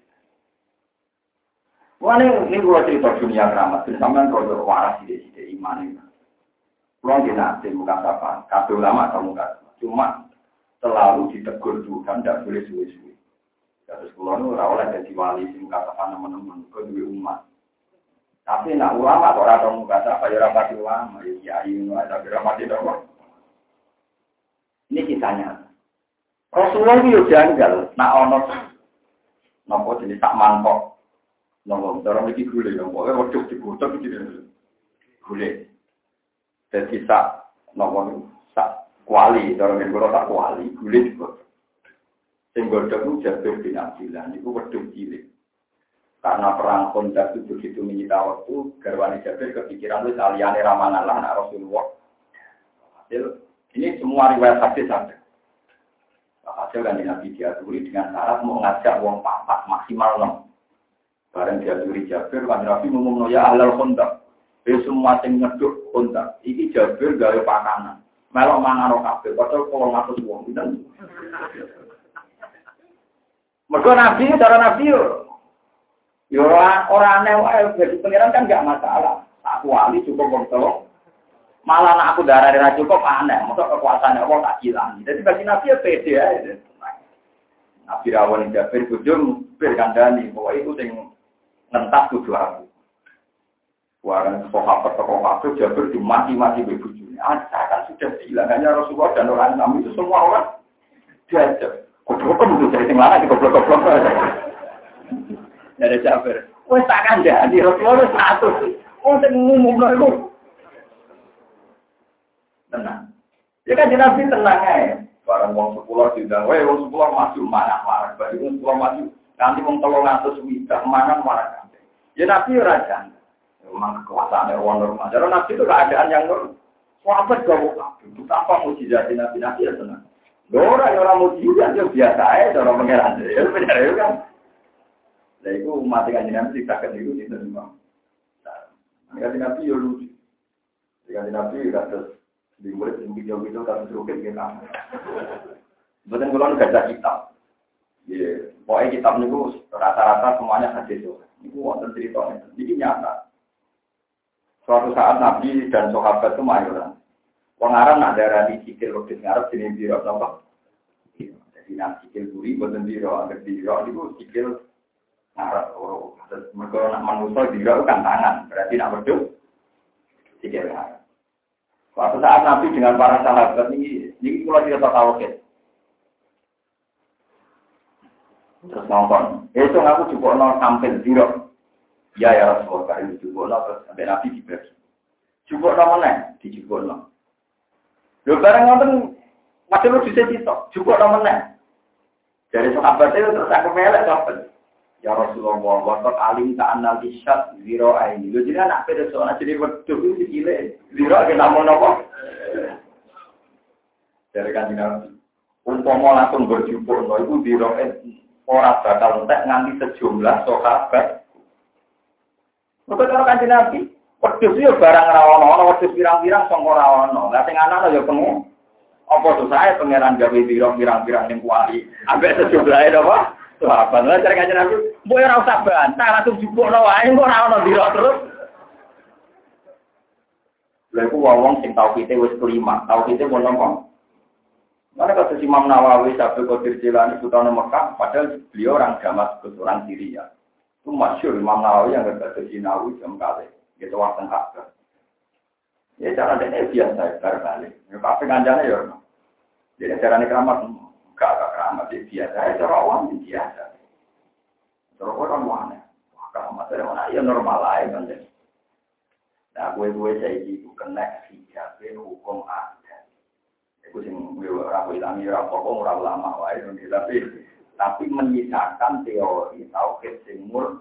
Wah ini ini gua cerita dunia keramat. Sampai kalau waras di sini iman ini. Pulang di nanti bukan apa. Kabel lama kamu kan. Cuma selalu ditegur Tuhan tidak boleh suwi-suwi. Terus pulang itu oleh jadi wali sih kata teman-teman kedua umat. Tapi nak ulama kalau ada muka apa ya rapat ulama ya ini ada rapat itu. Ini kisahnya. Rasulullah itu janggal, nak ono nopo jenis tak mangkok, Nomor cara iki gule yo pokoke wedhus digodhog iki gule. Dadi sak nomor sak kuali cara nek ora tak kuali gule digodhog. Sing godhog ku Jabir bin Abdillah niku wedhus cilik. Karena perang Khandaq itu begitu menyita waktu, garwane Jabir kepikiran wis aliyane ramangan lah anak Rasulullah. Hasil ini semua riwayat hadis ada. Hasil kan Nabi diaturi dengan syarat mau ngajak wong papat maksimal enam. Bareng diaturi Jabir kan Nabi ngomong ya ahlal Khandaq. Wis semua sing ngeduk Khandaq. Iki Jabir gawe pakanan. Melok mangan ora kabeh, padahal kolong atus wong pinten. Mergo Nabi cara Nabi yo yo orang aneh wae jadi pangeran kan enggak masalah. Aku wali cukup wong tolong. Malah nek aku darah ra cukup aneh, mosok kekuasaane Allah tak hilang. Jadi bagi Nabi ya pede ae. Nabi rawon Jabir bujung berkandani bahwa itu sing ngentas kudu aku. Warang sahabat tokoh aku Jabir dimati-mati bojone. Ah, kan sudah hilang hanya Rasulullah dan orang Islam itu semua orang diajak. Kok kok jadi sing lanang goblok-goblok. Dari Jabir, wes tak kandhani Rasulullah satu. Oh sing ngumumno iku. Tenang. Ya kan Nabi tenang ae. Barang wong sepuluh diundang, wae wong sepuluh maju marah-marah, bari wong sepuluh maju, nanti wong telung atus widak mangan marah kabeh. Ya Nabi ora jan. Memang kekuasaan orang normal. Jadi Nabi itu keadaan yang normal. Sahabat gawe kabeh. Tanpa mukjizat Nabi Nabi ya tenang. Ora ora mukjizat ya biasa ae cara pangeran. Ya bener ya kan. Lah iku umat kanjeng Nabi ditaken niku diterima. Nah, kanjeng Nabi yo lucu. Kanjeng Nabi kados di murid sing video-video kados roket nggih kan. Mboten kula gadah kitab. Nggih, pokoke kitab niku rata-rata semuanya hadis yo. Niku wonten critane. Iki nyata. Suatu saat Nabi dan sahabat itu mayuran. Wong Arab nak darani sikil roket ngarep jenenge biro napa? Jadi nak sikil buri mboten biro, anggere biro niku sikil ngarep ora terus mergo nak manusa dira kan tangan berarti nak wedhus sikil ngarep. Suatu saat Nabi dengan para sahabat ini niki kula cerita tauhid. Terus ngomong, "Itu aku jupukno sampil dira." Ya ya Rasulullah kali jupukno terus sampai Nabi diberi. Jupukno meneh dijupukno. Lho bareng ngoten masih lu bisa cerita, jupukno meneh. Dari sahabat itu terus aku melek sahabat. Ya Rasulullah, waktu alim tak anal isyad zero aini. Lu jadi anak pada soalnya jadi waktu itu sikile zero ke namun apa? Dari kanjeng Nabi, umpama langsung berjumpa, no itu zero orang bakal entek nganti sejumlah sahabat. Maka kalau kanjeng Nabi, wedhus yo barang ra ono, ono wedhus pirang-pirang sing ora ono. Lah sing ana yo pengen. Apa dosae pangeran gawe zero pirang-pirang ning kuali. Ambek sejumlahe apa? Sahabat lah cari kanjeng Nabi, mbok ora usah bantah langsung jupukno wae kok ora ono dira terus. Lha iku wong sing tauhide wis kelima, tauhide mau ngomong. Mana kata Imam Nawawi Syabul Qadir Jilani Sultan Mekah, padahal beliau orang Damaskus, orang Syria. Itu masyhur Imam Nawawi yang berkata Jinawi jam kali, gitu waktu Ka'bah. Ya cara dia biasa berbalik. Ya kafe kanjane ya. Jadi carane keramat enggak keramat biasa, cara awam biasa. Terus orang mana? Wah keramat dari mana? Ya normal aja kan. Nah gue-gue saya itu kena hijab hukum ada. Aku sing ora ilami ora apa ora ulama wae tapi tapi menyisakan teori tauhid sing mur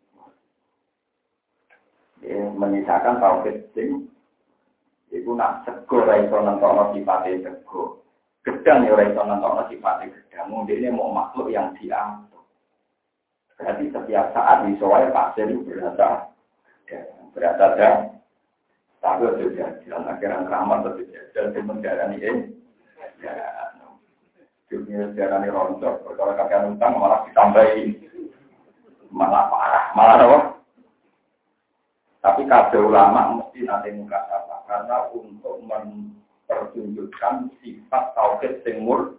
ya menyisakan tauhid sing iku nak sego ra iso nentokno sifate sego gedang ya ora iso nentokno sifate gedang mung dene mau makhluk yang diatur berarti setiap saat iso wae pasien berasa berasa ada tapi sudah dalam akhirnya keramat dan sementara ini ya, dunia sejarah ini rontok, kalau kakek utang malah ditambahi, malah parah, malah apa? Tapi kabeh ulama mesti nanti muka apa? Karena untuk mempertunjukkan sifat tauhid sing mur,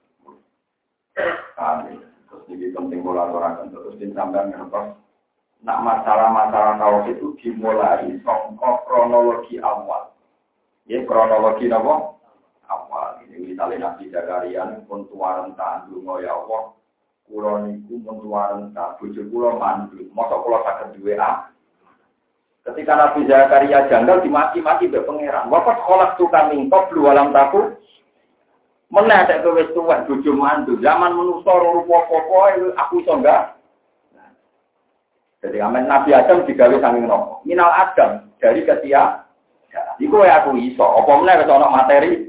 kami terus ini penting mulakan terus disampaikan ngertos. Nak masalah-masalah tauhid itu dimulai sangka kronologi awal. Ya kronologi apa? Awal. Ini misalnya Nabi Zakaria pun tuaran tandung ya Allah, kula niku mentuaran ta bojo kula mandul, mosok kula saged duwe ah. Ketika Nabi Zakaria janggal dimaki-maki mbek pangeran. Wapat kholak tu kami qablu alam taku. Meneh nek kowe wis tuwek bojo mandul, zaman manusa rupa apa aku iso enggak. Jadi amen Nabi Adam digawe sanging nopo. Minal Adam dari ketia. Iku ya aku iso. Apa meneh wis ana materi.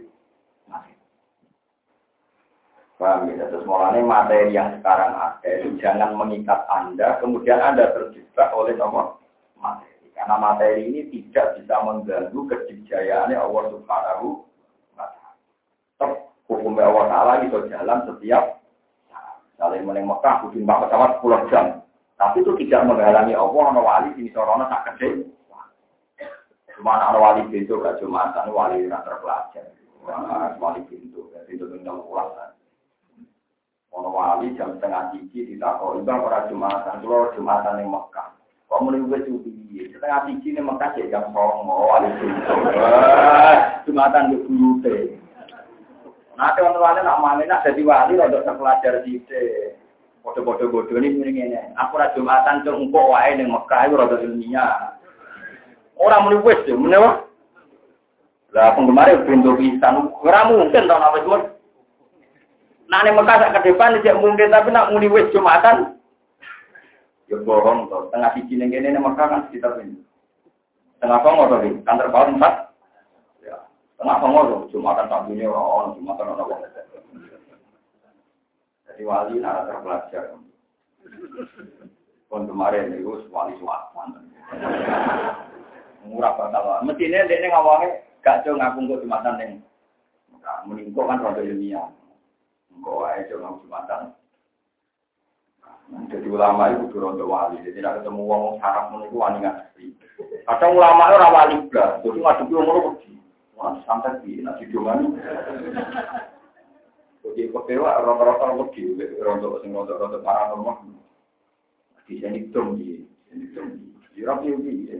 Paham ya, terus mulanya materi yang sekarang ada itu jangan mengikat Anda, kemudian Anda terjebak oleh nomor materi. Karena materi ini tidak bisa mengganggu kedikjayaannya Allah Subhanahu wa Ta'ala. Hukumnya Allah Ta'ala itu jalan setiap saat. Misalnya meneng Mekah, kudu numpak pesawat sepuluh jam. Tapi itu tidak menghalangi Allah, ana wali sing sorona sak gede. Cuma ana wali pintu gak Jumatan, wali ora terpelajar. Wali pintu, pintu tunggal pulang. Ono wali jam setengah tiga ditakoni bang ora Jumatan, kula Jumatan ning Mekah. Kok muni wis piye? Setengah tiga ning Mekah jek jam songo wali pintu. Jumatan yo gurute. Nate ono wali nak male nak dadi wali rada terpelajar sithik. Padha-padha bodhone muni ngene. Aku ora Jumatan cuk engko wae ning Mekah iku rada ilmiah. Ora muni wis yo, muni wae. Lah penggemar pintu pisan ora mungkin to nek wis nah, ini Mekah sak kedepan tidak mungkin, tapi nak muni wis Jumatan. Ya bohong to, tengah siji ning kene Mekah kan sekitar ini. Tengah songo to, kan terpaut empat. Ya, tengah songo to, Jumatan sak dunia ora ono, Jumatan ono apa. Jadi wali nara terpelajar. Pun kemarin itu wali suapan. Murah batal. Mestine dekne ngawange gak jo ngaku kok Jumatan ning Mekah. Meningko kan rada ilmiah. Kok ae cuma Jumatan. Jadi ulama itu kudu rondo wali. Jadi nek ketemu wong saraf ngono iku wani ngasih. Kadang ulama ora wali blas, terus ngadepi ngono kok. Wah, sampai di nek didongani. Jadi kok dewa rata-rata kok di rondo sing rondo-rondo paranormal. Di sini dong di, sini dong di. Dirap iki.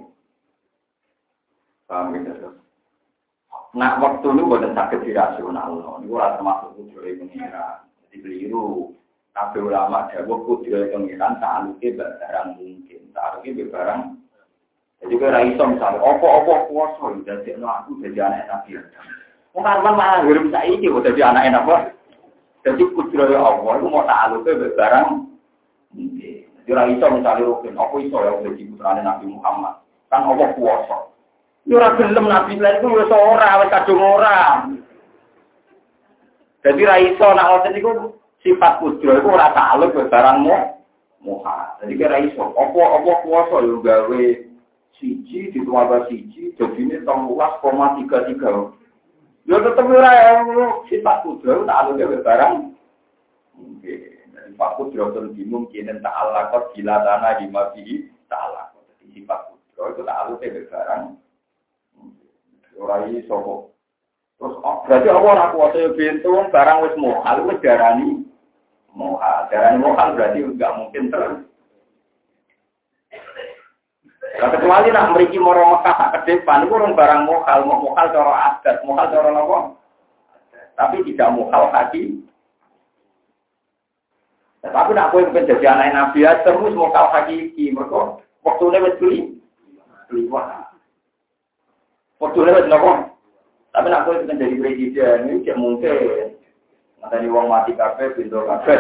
Paham ya, terus. Nah, waktu itu bukan sakit dirasional, itu ora termasuk kudrohe pengiran. Jadi keliru. Kabeh ulama dawuh kudrohe pengiran saluke barang mungkin, saluke barang. Jadi kira iso misale apa-apa kuwasa dadekno aku dadi anak Nabi. Wong karman malah ngirim saiki kok dadi anak apa? Jadi kudrohe Allah itu mau saluke barang mungkin. Jadi ora iso misale rukun, apa iso ya dadi putrane Nabi Muhammad. Kan apa kuwasa. Yo ora gelem Nabi lan iku wis ora wis kadung ora. Dadi ra iso nek ngoten iku sifat kudro iku ora taluk barangmu moha. Dadi ra iso apa-apa kuwasa yo gawe siji ditambah siji dadine sebelas koma tiga tiga. Yo tetep ora sifat kudro taluk barang. Oke, dari sifat kudro ten dimungkinen ta'ala qad dilatana di mafi ta'ala. Dadi sifat kudro itu taluk barang. Ora iso kok. Terus oh, berarti apa ora kuwasa bintu barang wis mohal wis darani mohal. Darani mohal berarti enggak mungkin terus. Lah kecuali nak mriki moro Mekah sak kedepan iku urung barang mohal, mau mohal cara adat, mohal cara napa? Tapi tidak mohal hati. Tapi nak kowe pengen dadi anak Nabi terus mohal hakiki, mergo wektune wis beli. Liwat. Waktu lewat nopo, tapi nak aku itu jadi presiden ini tidak mungkin. Nanti uang mati kafe, pintu kafe.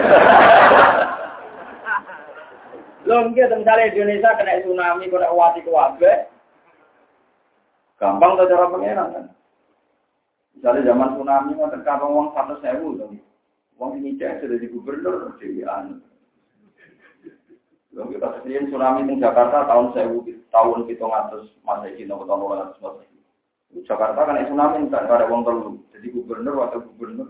Lo mungkin misalnya Indonesia kena tsunami, kena wati kafe, gampang tuh cara pengenan kan. Misalnya zaman tsunami, mau terkabang uang satu sewu, uang ini cek sudah di gubernur, jadi anu. Lo kita sediain tsunami di Jakarta tahun sewu, tahun kita ngatus masa ini, tahun dua ratus masa. Jakarta kan tsunami kan ada wong telu. Jadi gubernur atau gubernur.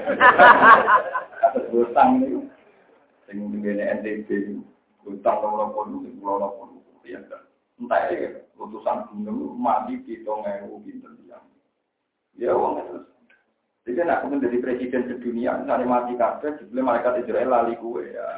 Atas utang ini. Sing ngene N T B utang ora kono sing ora kono. Ya kan. Entah ya utusan gunung mati pitung ewu pinten ya. Ya wong terus. Jadi nek aku menjadi presiden sedunia, misalnya mati kabeh, jebule malaikat Israel lali kuwe ya.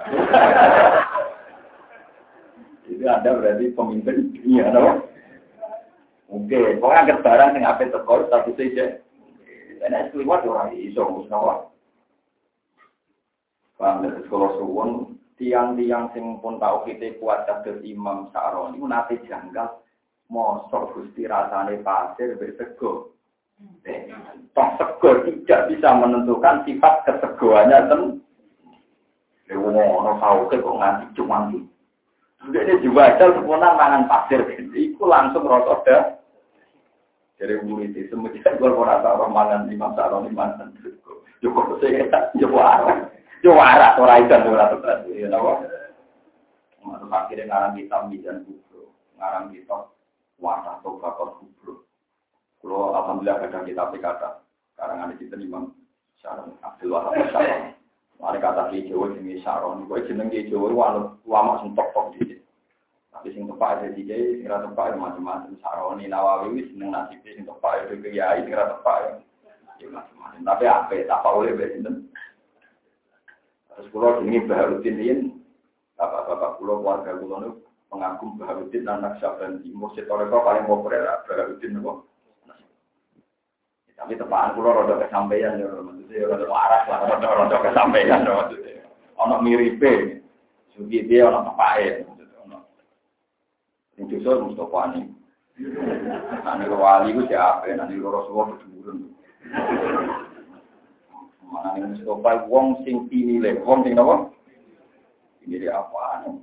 Jadi Anda berarti pemimpin dunia, no? Oke, pokoknya agar barang yang apa tekor satu saja. Dan es keluar orang iso musnawa. Paham dari sekolah suwon, tiang-tiang sing pun tahu kita kuat kados Imam Sa'roni, nate janggal, mosok gusti rasane pasir bersego. Tok sego tidak bisa menentukan sifat kesegoannya ten. Lewat orang tahu ke kok nganti cuma gitu. Sudah dia juga ada sempurna mangan pasir, itu langsung rosot dah. Dari murid itu semuanya gue mau rasa orang mangan Imam Sa'roni mangan. Cukup saya coba arah, coba arah orang itu orang tertentu, ya tahu. Masuk akhirnya ngarang kitab Mizan Kubro, ngarang kitab Wasa Tobakot Kubro. Kalau alhamdulillah ada kitab kata, karangan itu Imam Sa'roni Abdul Wahab Sa'roni. Ada kata di Jawa jenis Sa'roni, gue jeneng di Jawa walau lama sing tok-tok di. Tapi sing tepak ada di Jawa, sing tepak macam-macam Sa'roni Nawawi seneng nasib sing tepak itu kiai, sing tepak ya macam-macam. Tapi apa tak boleh begitu. Terus pulau ini Baharudin ini, bapak-bapak pulau warga pulau itu pengagum Baharudin anak Syabdan di Mursid Toreko paling populer Baharudin itu. Tapi tepaan pulau roda kesampaian ya, maksudnya roda waras lah, roda roda kesampaian maksudnya. Ono miripe, sugi dia ono tepae, maksudnya ono. Yang justru Mustafa ini, nanti wali itu siapa? Nanti Rasulullah berturun. Mana nih Mustafa wong sing pinile, wong sing apa? Ini dia apaan?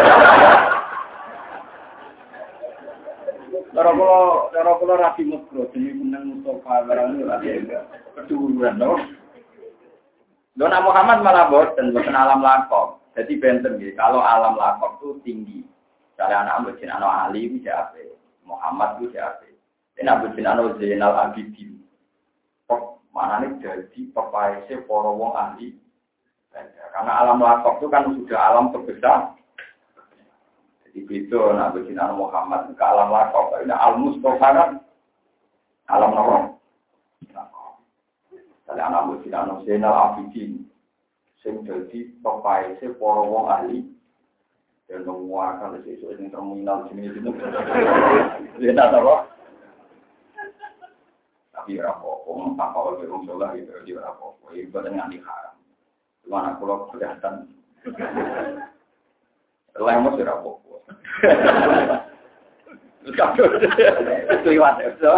Cara kalau cara kalau rapi makro, jadi menang Mustafa barang itu lagi kedudukan, no. Dona Muhammad malah boten, boten alam lakop. Jadi benten gitu. Kalau alam lakop itu tinggi. Cara anak boten anak Ali itu siapa? Muhammad itu siapa? Ini boten anak Zainal Abidin. Kok mana nih jadi pepaese para wong ahli? Karena alam lakop itu kan sudah alam terbesar. Itu Nabi Sinar Muhammad ke alam lakop, ini al-Mustafa kan alam lakop. Jadi Nabi Sinar Zainal Abidin, sing jadi pepai se para wong ahli dan menguatkan sesuatu yang terminal jenis itu. Lihat apa? Tapi rapopo, tak kau berumur solah itu di rapopo, ibadah yang diharam. Cuma aku lo kelihatan. Lemos ya rapopo. Itu iwan ya.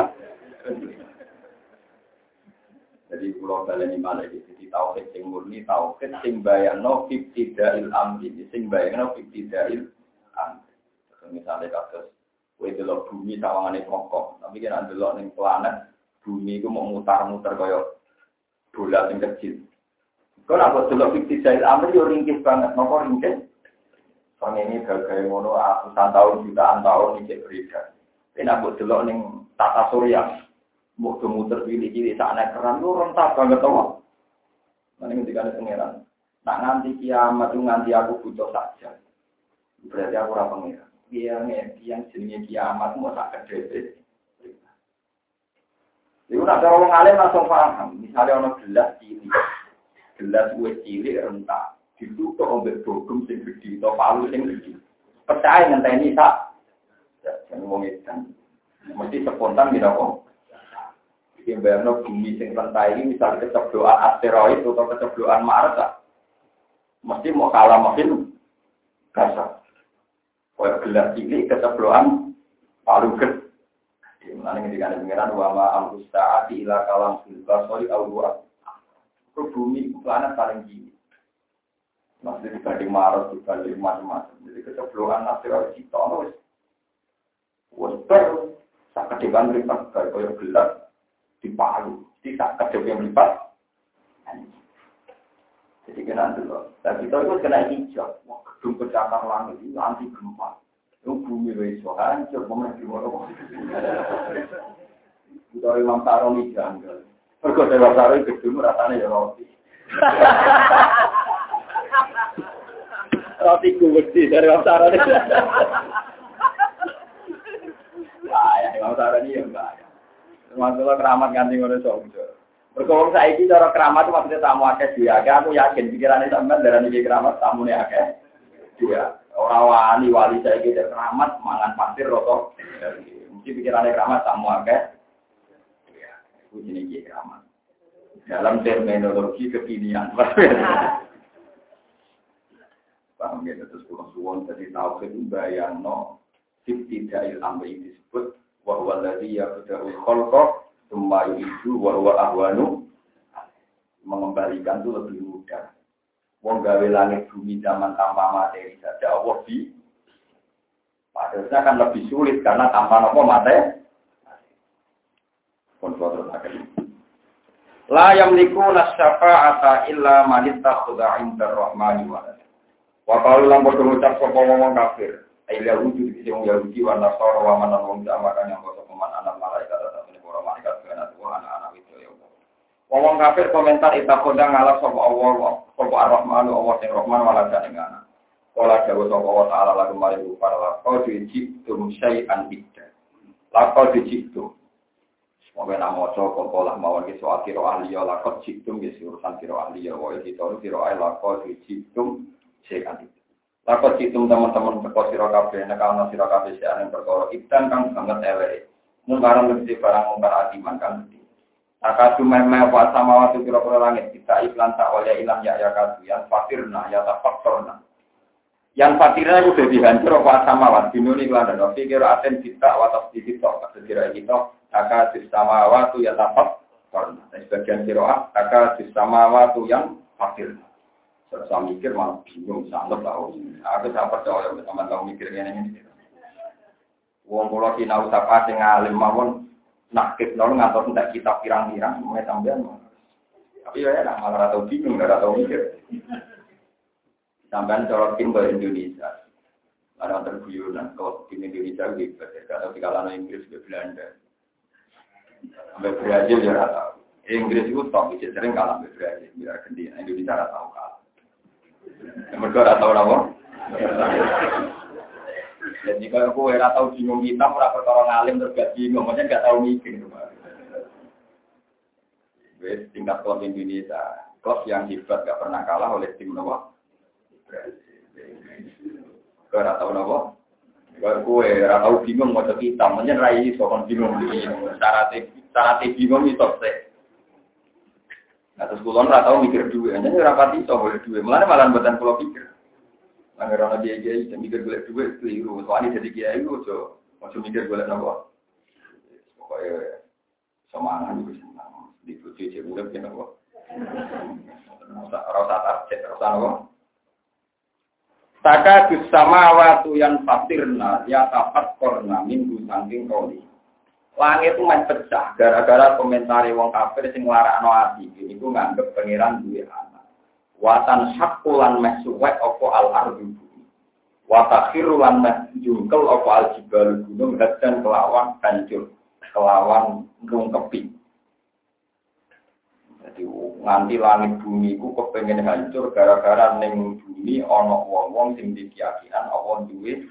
Jadi pulau baleni malah jadi tauhid sing murni, tauhid sing bayangno ibtidail amri, sing bayangno ibtidail amri. Misalnya kados kowe delok bumi sawangane kokoh, tapi kan delok ning planet bumi iku mau mutar-mutar kaya bola sing kecil. Kalau aku delok ibtidail amri yo ringkih banget, napa ringkih? Soalnya ini gagal ngono ratusan tahun, jutaan tahun ini cek beredar. Ini aku delok ning tata surya, mau muter pilih-pilih sana keran lu rentak banget tau. Nanti ketika ada pangeran, nak nganti kiamat itu nganti aku butuh saja. Berarti aku ora pangeran. Dia yang jenenge kiamat mau tak kedhe. Iku nak cara wong alim langsung paham. Misalnya ono gelas cilik. Gelas wis cilik rentak. Itu kok ombek bogem sing gede atau palu sing gede. Percaya ngenteni sak. Ya, jangan wong edan. Mesti spontan gitu kok. Iki bayangno bumi sing rentai ini misalnya keceblokan asteroid atau keceblokan Mars ah. Mesti mau kalah makin kasar. Kayak gelas cilik keceblokan palu gede. Mulane ketika pengiran wa ma al-ustaati ila kalam fil basari aw wa. Bumi planet paling tinggi. Masih dibanding Mars, dibanding macam-macam. Jadi keceblokan asteroid kita, wes, wes ber, sak kedepan lipat kayak gelas di palu, tidak kedep yang lipat. Jadi kena dulu. Dan kita itu kena hijau, wah gedung pencakar langit ini anti gempa. Itu bumi wes hancur, pemenang di mana? Kita Imam Sa'roni janggal. Berkata Imam Sa'roni gedung rasanya ya roti. Roti gede dari Imam Sa'roni. Bahaya, Imam Sa'roni ya bahaya. Termasuklah keramat ganti ngono sojo. Berkong saiki cara keramat itu maksudnya tamu akeh dia. Aku yakin pikirannya sampean darani iki keramat tamune akeh. Dia ora wali wali saiki der keramat mangan pasir roto. Mesti pikirannya keramat tamu akeh. Ya, itu jenenge keramat. Dalam terminologi kekinian. Terus kurang suwon jadi tauhid bayangno ibtidail amri disebut wa huwa alladzi yabda'ul khalqa tsumma yu'idu wa huwa ahwanu. Mengembalikan itu lebih mudah. Wong gawe langit bumi zaman tanpa materi saja Allah di padahal kan lebih sulit karena tanpa apa materi. Kontrol terus. La yamliku nasyafa'ata illa man ittakhadha 'inda ar-rahmani walad. Wa qalu lam bergucap sapa wong kafir. Aila wujud di wong Yahudi wa Nasara wa man wong jamakan yang kosok peman anak malaikat atau para malaikat kana Tuhan anak itu ya Allah. Wong kafir komentar ittakhadha ngalap sapa Allah, sapa ar-rahmanu Allah sing rahman walad ing anak. Kala dawuh sapa wa ta'ala lagu mari para laqad jitum syai'an bidda. Laqad jitum Mungkin nama cokol pola mawon kisah kiro ahli ya lakot jitum kisah urusan kiro ahli ya woi kita kiro ahli lakot jitum sekan itu. Lakot jitum teman-teman berkor siro kafe nekal nasi siro kafe siaran berkor ikan kang sangat elek. Mungkaran lebih barang mungkar adiman kan. Akadu memang apa sama waktu kiro-kiro langit kita iklan tak oleh ilang ya ya kadu yang fakirna ya tak faktorna. Yang fakirnya itu sudah dihancur apa sama waktu ini iklan dan waktu kiro aten kita watas di kita sekira kita. Aka sistama waktu yang dapat karena sebagian kiroah aka sistama waktu yang fakir. Saya mikir malah bingung sangat tahu. Aku tak percaya teman tahu mikirnya ini. Wong kula sinau sapa sing alim mawon nakit nol ngatur entek kitab pirang-pirang mulai sampean. Tapi ya nak malah tahu bingung ora tahu mikir. Sampean cara tim ke Indonesia. Ada terguyuran kalau tim Indonesia gitu. Kalau di kalangan Inggris ke Belanda. Sampai Brazil ya tahu. Inggris itu top, bisa sering kalah sampai Brazil. Biar ganti Indonesia nggak tahu kalah. Mereka nggak tahu apa. Jadi kalau aku nggak tahu bingung kita, merasa orang alim tergak bingung, maksudnya nggak tahu mikir. Wes tingkat klub Indonesia, klub yang hebat nggak pernah kalah oleh tim apa. Kau nggak tahu apa. Kalau kue ratau bingung mau kita, mungkin rai soal bingung bingung. Cara cara bingung itu sih. Nah terus kulon ratau mikir dua, hanya rapati soal dua. Malah malah buatan pulau pikir. Anggaran dia dia itu mikir boleh dua keliru. Soalnya jadi dia itu so, macam mikir boleh apa? Pokoknya semangat juga senang. Di puji je boleh kan apa? Rasa target, rasa apa? Taka bersama waktu yang fatirna ya tapat korna minggu saking koli. Langit itu main pecah gara-gara komentari wong kafir sing larakno ati iki ku nganggep pangeran duwe anak. Watan syakulan mesuwek apa al ardu. Watakhiru lan jungkel apa al jibal gunung dan kelawan hancur, kelawan rungkepi. Jadi nganti langit bumi ku kepengen hancur gara-gara ning bumi ana wong-wong sing dikeyakinan apa duwe.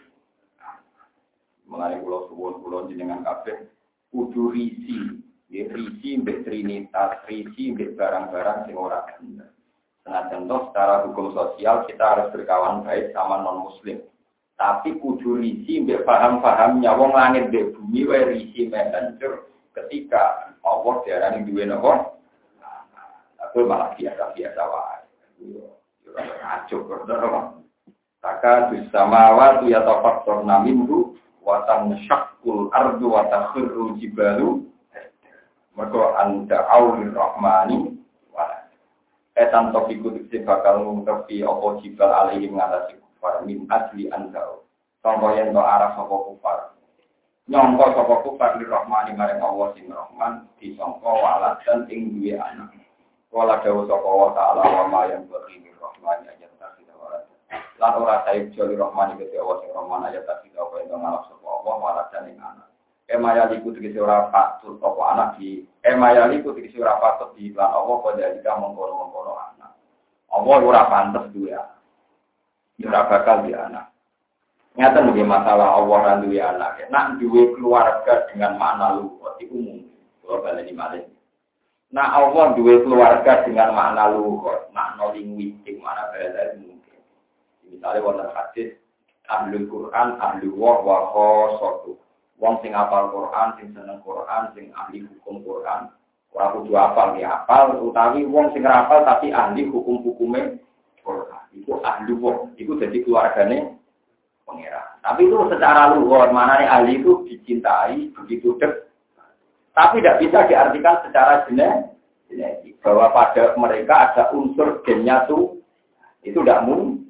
Mulai kula suwun-suwun jenengan kabeh kudu risi, ya risi mbek trinitas, risi mbek barang-barang sing ora bener. Senajan toh secara hukum sosial kita harus berkawan baik sama non muslim. Tapi kudu risi mbek paham-pahamnya wong langit mbek bumi wae risi mbek hancur ketika Allah diarani duwe napa? Aku malah biasa-biasa wae. Yo, yo ngaco kok. Taka bisamawati ya tafakkurna minhu wa tanshaqqul ardu wa takhirru jibalu. Mergo anta aulir rahmani wa etan topiku dikse bakal ngungkepi apa jibal alaihi ngatasi kufar min asli anta. Sangka yen to arah sapa kufar. Nyangka sapa kufar li rahmani marang Allah sing rahman disangka waladan ing duwe anak. Wala dawu sapa wa ta'ala wa ma yang berkini rahmani ayat tasida walad. Lan ora saib joli rahmani kete Allah sing rahman ayat tasida wa ing ngalap sapa Allah waladan ing anak. Emaya liku tegese ora patut apa anak di emaya liku tegese ora patut di lan Allah pada jika mengkono-mengkono anak. Allah ora pantes duwe anak. Ora bakal duwe anak. Nyata nggih masalah Allah lan duwe anak. Nak duwe keluarga dengan makna luwih iku umum. Ora baleni malih. Nah Allah duwe keluarga dengan makna luhur, makna linguistik, makna bahasa mungkin. Misalnya wonten hadis ahlul Quran, ahlul wa wa khosotu. Wong sing hafal Quran, sing seneng Quran, sing ahli hukum Quran, ora kudu hafal ya hafal, utawi wong sing hafal tapi ahli hukum-hukume Iku ahli wong, iku jadi keluargane pangeran. Tapi itu secara luhur, mana ahli itu dicintai begitu dek. Tapi tidak bisa diartikan secara genetik bahwa pada mereka ada unsur gennya tuh itu tidak mungkin.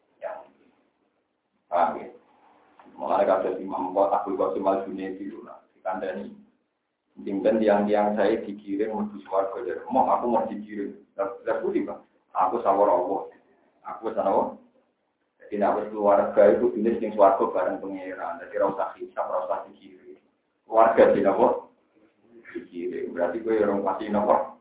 Paham ya? Mulai kata Imam Abdul Qasim Al-Junaidi dulu lah, dikandani. Tinggal tiang-tiang saya dikirim menuju warga dari rumah, aku mau dikirim. Tidak putih bang, aku sawar Allah. Aku sana, jadi nak keluarga itu jenis yang suarga bareng pengiran. Jadi rasa hisap, rasa dikirim. Keluarga di nopo dikirim. Berarti gue orang pasti nopo.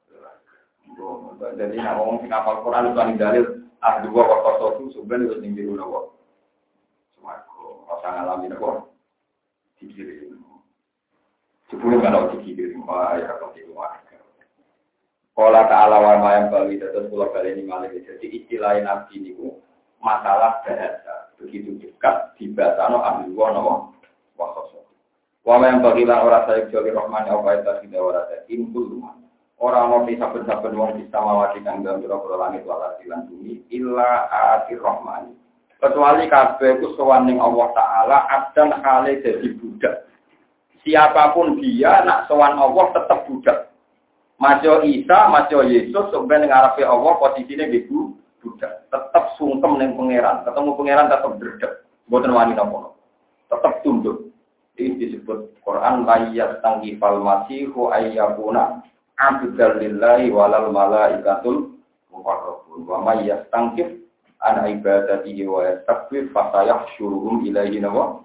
Jadi nak ngomong sing hafal Quran itu paling dalil ah dua waktu itu sebenarnya itu tinggi dulu nopo. Suarga, rasa ngalami nopo dikirim. Sepuluh kan harus dikirim. Wah ya kalau itu warga. Kala ta'ala wa mayam bagi terus pulau kali ini malah jadi istilah nabi niku masalah bahasa begitu dekat di bahasa no ahli wono wasoso. Wa mayam bagi lan ora saya joli rahman ya wa ita tidak ora saya impul rumah. Orang mau bisa saben wong bisa mawati kang dalam pira-pira langit wala lan bumi illa atir rahman. Kecuali kabeh ku sowan ning Allah taala adan kale dadi budak. Siapapun dia nak sowan Allah tetap budak. Majo Isa, Majo Yesus, sebenarnya ngarepe Allah posisinya gitu, budak. Tetap sungkem neng pangeran, ketemu pangeran tetap berdek, buatan wani nopo, tetap tunduk. Ini disebut Quran layat tanggi fal masihu ayyakuna abdal lillahi walal malaikatul muqarrabun. Wa may yastangkif an ibadatihi wa yastakbir fasayahsyuruhum ilaihi nawa.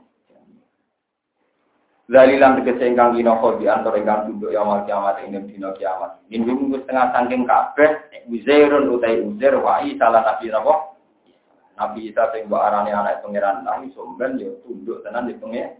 Lalilan tegese ingkang kinoko di antara ingkang tunduk yaumul kiamat ing dina kiamat. Minhum setengah saking kabeh Uzairun utai Uzair wa Isa lan nabi napa? Nabi Isa sing mbok arane anak pangeran nang somben ya tunduk tenan di pengen.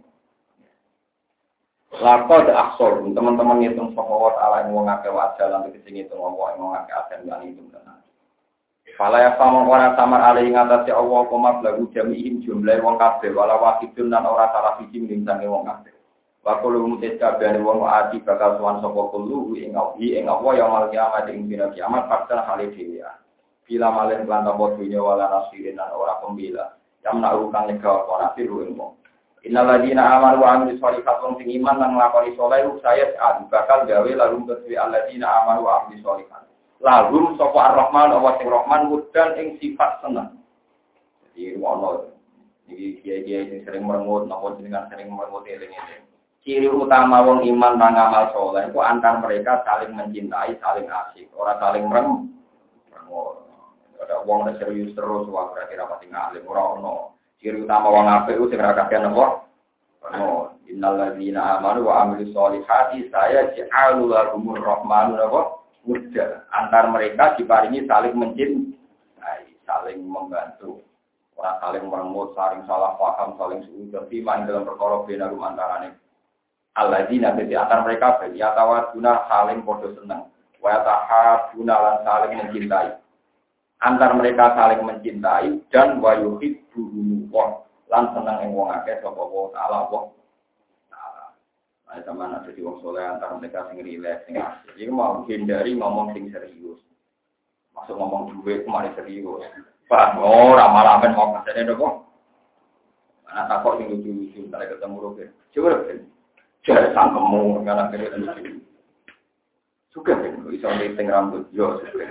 Laqad ahsor teman-teman ngitung sapa wa taala ing wong akeh wae lan tegese ngitung wong wong akeh asen lan ngitung tenan. Fala ya famong ora samar ali ngatasi Allah komat lagu jami'in jumlah wong kabeh wala waqidun lan ora salah siji mlintange wong kabeh. Wakulu mutis kabeh wong ati bakal sowan sapa kulo ing ngawi ing apa ya mal kiamat ing dina kiamat fakta hale dhewe. Bila malen lan tambah dunya wala nasirin lan ora pembela. Yang nak urang nek ora piru ing wong. Innal ladina amanu wa amilus sholihati sing iman lan nglakoni saleh saya bakal gawe lalu kedue alladzina amanu wa amilus sholihati. Lalu sapa ar-Rahman wa sing Rahman mudan ing sifat seneng. Jadi ono iki kiai-kiai sing sering merengut napa jenengan sering merengut eling-eling. Ciri utama wong iman dan amal soleh itu antar mereka saling mencintai, saling asik, orang saling merem. Ada wong yang serius terus, wah berarti rapat tinggal. Orang no. Ciri utama wong apik itu segera kakek nopo. No. Innalladzina amanu wa amilus sholihati saya ja'alu lahumur rahmanu nopo. Mudah. Antar mereka diparingi saling mencintai, saling membantu. Orang saling meremut, saling salah paham, saling suudzon, iman dalam perkara bina rumantarane. Alladzina di antara mereka ya tawaduna saling podo seneng wa tahabuna lan saling mencintai antar mereka saling mencintai dan wa yuhibbu lan seneng ing wong akeh sapa wa taala wa taala ana sampeyan ada di wong saleh antar mereka sing rileks sing asik iki mau hindari ngomong sing serius masuk ngomong duit kemana serius Pak ora malah men mau kasene kok ana takok sing lucu-lucu nek ketemu roke coba jadi sangkemu, nggak kira lucu. Suka kan, bisa ngiting rambut, yo suka.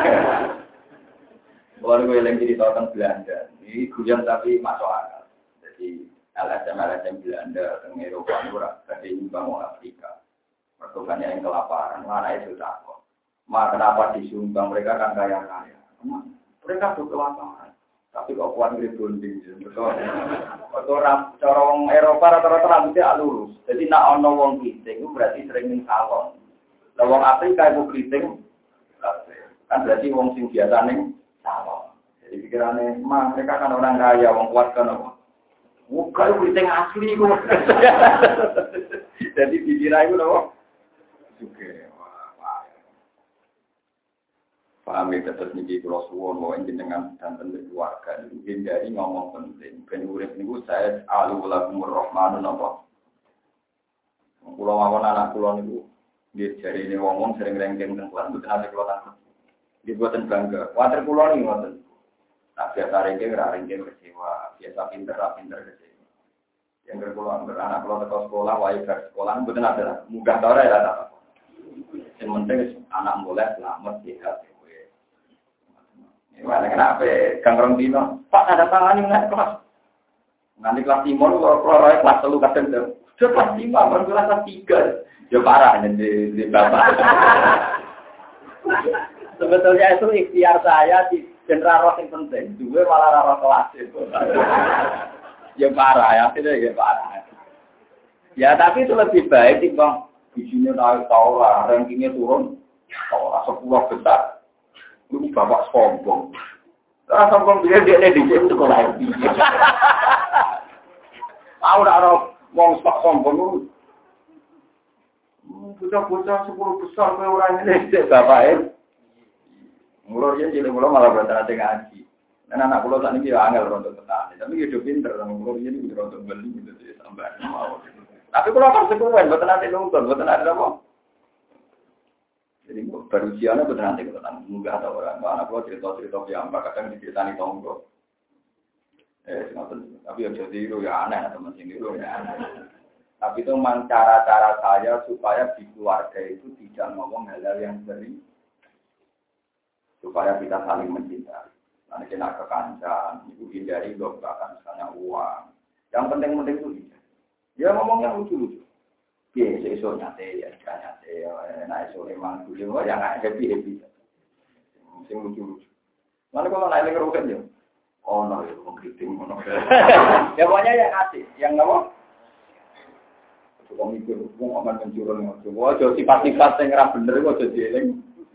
Baru gue yang jadi tentang Belanda, ini hujan tapi masuk akal. Jadi L S M L S M Belanda, teng Eropa, murah, tapi nyumbang orang Afrika. Pertukannya yang kelaparan, mana itu takut. Ma kenapa disumbang mereka kan kaya kaya? Mereka tuh kelaparan. Tapi kok kuat ngeri bonding, betul. Betul, orang Eropa rata-rata rambutnya lurus. Jadi nak ono wong keriting itu berarti sering ning salon. Lah wong Afrika itu keriting kan berarti wong sing biasa ning salon. Jadi pikirannya, mah mereka kan orang kaya, wong kuat kan apa? Muka itu keriting asli kok. Jadi pikiran itu apa? Juga. Paham ya, tetap niki kalau suwon mau jenengan dan tentu keluarga hindari ngomong penting. Ben urip niku saya alu lahumur rahmanun apa. Kulo mawon anak kulo niku nggih jari ini ngomong sering rengking teng kulo mboten ate kulo takut. Nggih boten bangga. Kuwatir kulo niki ngoten. Nah, biasa ringkih, ringkih kecewa. Biasa pinter, pinter kecewa. Yang berpulang beranak kalau ke sekolah, wajib ke sekolah, betul ada mudah tau ya tak. Yang penting anak boleh selamat sehat. Gimana kenapa? Kang Rondino, Pak ada tangan yang naik kelas. Nanti kelas timur kalau keluar kelas telu kadang ter. Sudah kelas lima, baru kelas tiga. Ya parah di di bapak. Sebetulnya itu ikhtiar saya di general roh yang penting. Juga malah roh kelas itu. Ya parah ya, tidak ya parah. Ya tapi itu lebih baik sih bang. Di sini naik tahu lah, rankingnya turun, tahu lah sepuluh besar. Ini bapak sombong. Karena sombong dia dia di sini sekolah ini. Tahu dah orang wong sombong itu. Bocah-bocah sepuluh besar ke orang ini cek bapak eh. Mulur dia jadi mulur malah berarti ngaji. Dan anak pulau saat ini dia angel untuk petani, tapi hidup pinter, orang pulau ini bisa untuk beli gitu sih sampai mau. Tapi kalau apa sekuen, betul nanti nonton, betul nanti apa? Jadi baru siapa betul nanti kita tanya, mudah atau orang, anak pulau cerita-cerita yang kadang diceritani tonggo. Eh, tapi yang jadi itu ya aneh, teman sini itu ya aneh. Tapi itu memang cara-cara saya supaya di keluarga itu tidak ngomong hal-hal yang sering, supaya kita saling mencintai. Nanti kena kekancan, itu hindari dobrakan misalnya uang. Yang penting-penting itu hindari. Dia ngomong yang lucu-lucu. Iya, sesuatu nyate, ya tidak nyate, ya naik sore memang dulu, ya nggak happy-happy. Yang lucu-lucu. Nanti kalau naik lagi rugen ya, oh no, itu mengkritik, no. Ya pokoknya yang ngasih, yang ngomong. Coba mikir, mau aman mencurang, coba jadi sifat-sifat yang ngerap bener, kok jadi eleng.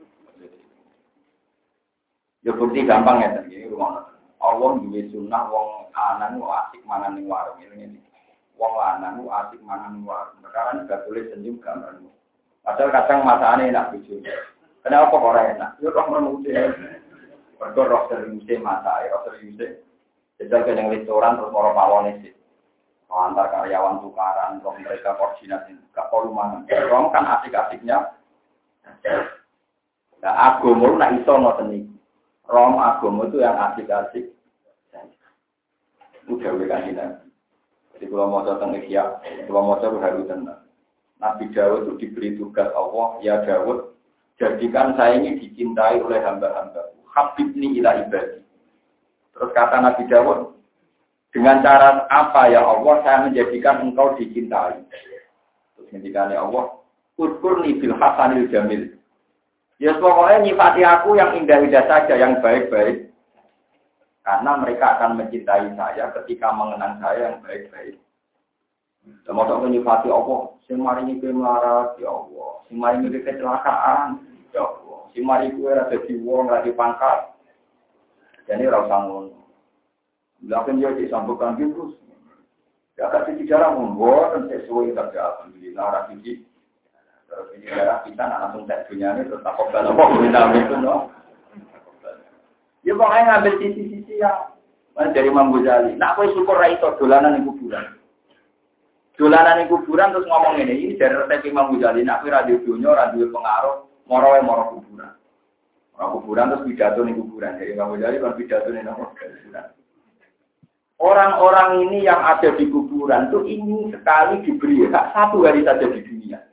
Ya bukti gampang ya tadi rumah. Allah duwe sunah wong anan wong asik mangan ning warung ini. Wong lanang asik mangan ning warung. Perkara enggak boleh senyum gambarmu. Padahal kadang masane enak bojo. Kenapa kok ora enak? Ya roh menute. Perkara roh serius mata, roh serius. Jajal ke yang restoran terus moro pawone sih. Antar karyawan tukaran, roh mereka koordinasi. Gak perlu mangan. Roh kan asik-asiknya. Nah, agama nak iso ngoten iki. Rom agama itu yang asik-asik. Udah wekan kita. Jadi kalau mau datang Ihya, kalau mau coba harus tenang. Nabi Dawud itu diberi tugas Allah, ya Dawud, jadikan saya ini dicintai oleh hamba-hamba. Habibni ila ibadi. Terus kata Nabi Dawud, dengan cara apa ya Allah saya menjadikan engkau dicintai. Terus ngendikane Allah, Udkurni bil hasanil jamil. Ya pokoknya nyifati aku yang indah-indah saja, yang baik-baik. Karena mereka akan mencintai saya ketika mengenang saya yang baik-baik. Termasuk nyifati Allah, sing mari iki melarat ya Allah, sing mari iki kecelakaan ya Allah, sing mari kuwi ora dadi wong ora dipangkat. Jadi ora usah ngono. Lakukan dia disambungkan terus. Ya kasih bicara membuat sesuai kerja alhamdulillah ora siji. Terus ini darah kita langsung tak dunia ini terus takut kalau kok minta itu no. Ya pokoknya ngambil sisi-sisi yang dari Imam Ghazali. Nak kowe syukur ra iso dolanan ning kuburan. Dolanan ning kuburan terus ngomong ini, ini dari resep Imam Ghazali. Nak kowe ra duwe donya, ra duwe pengaruh, moro wae moro kuburan. Moro kuburan terus pidato ning kuburan. Dari Imam Ghazali kan pidato ning kuburan. Orang-orang ini yang ada di kuburan tuh ingin sekali diberi hak satu hari saja di dunia.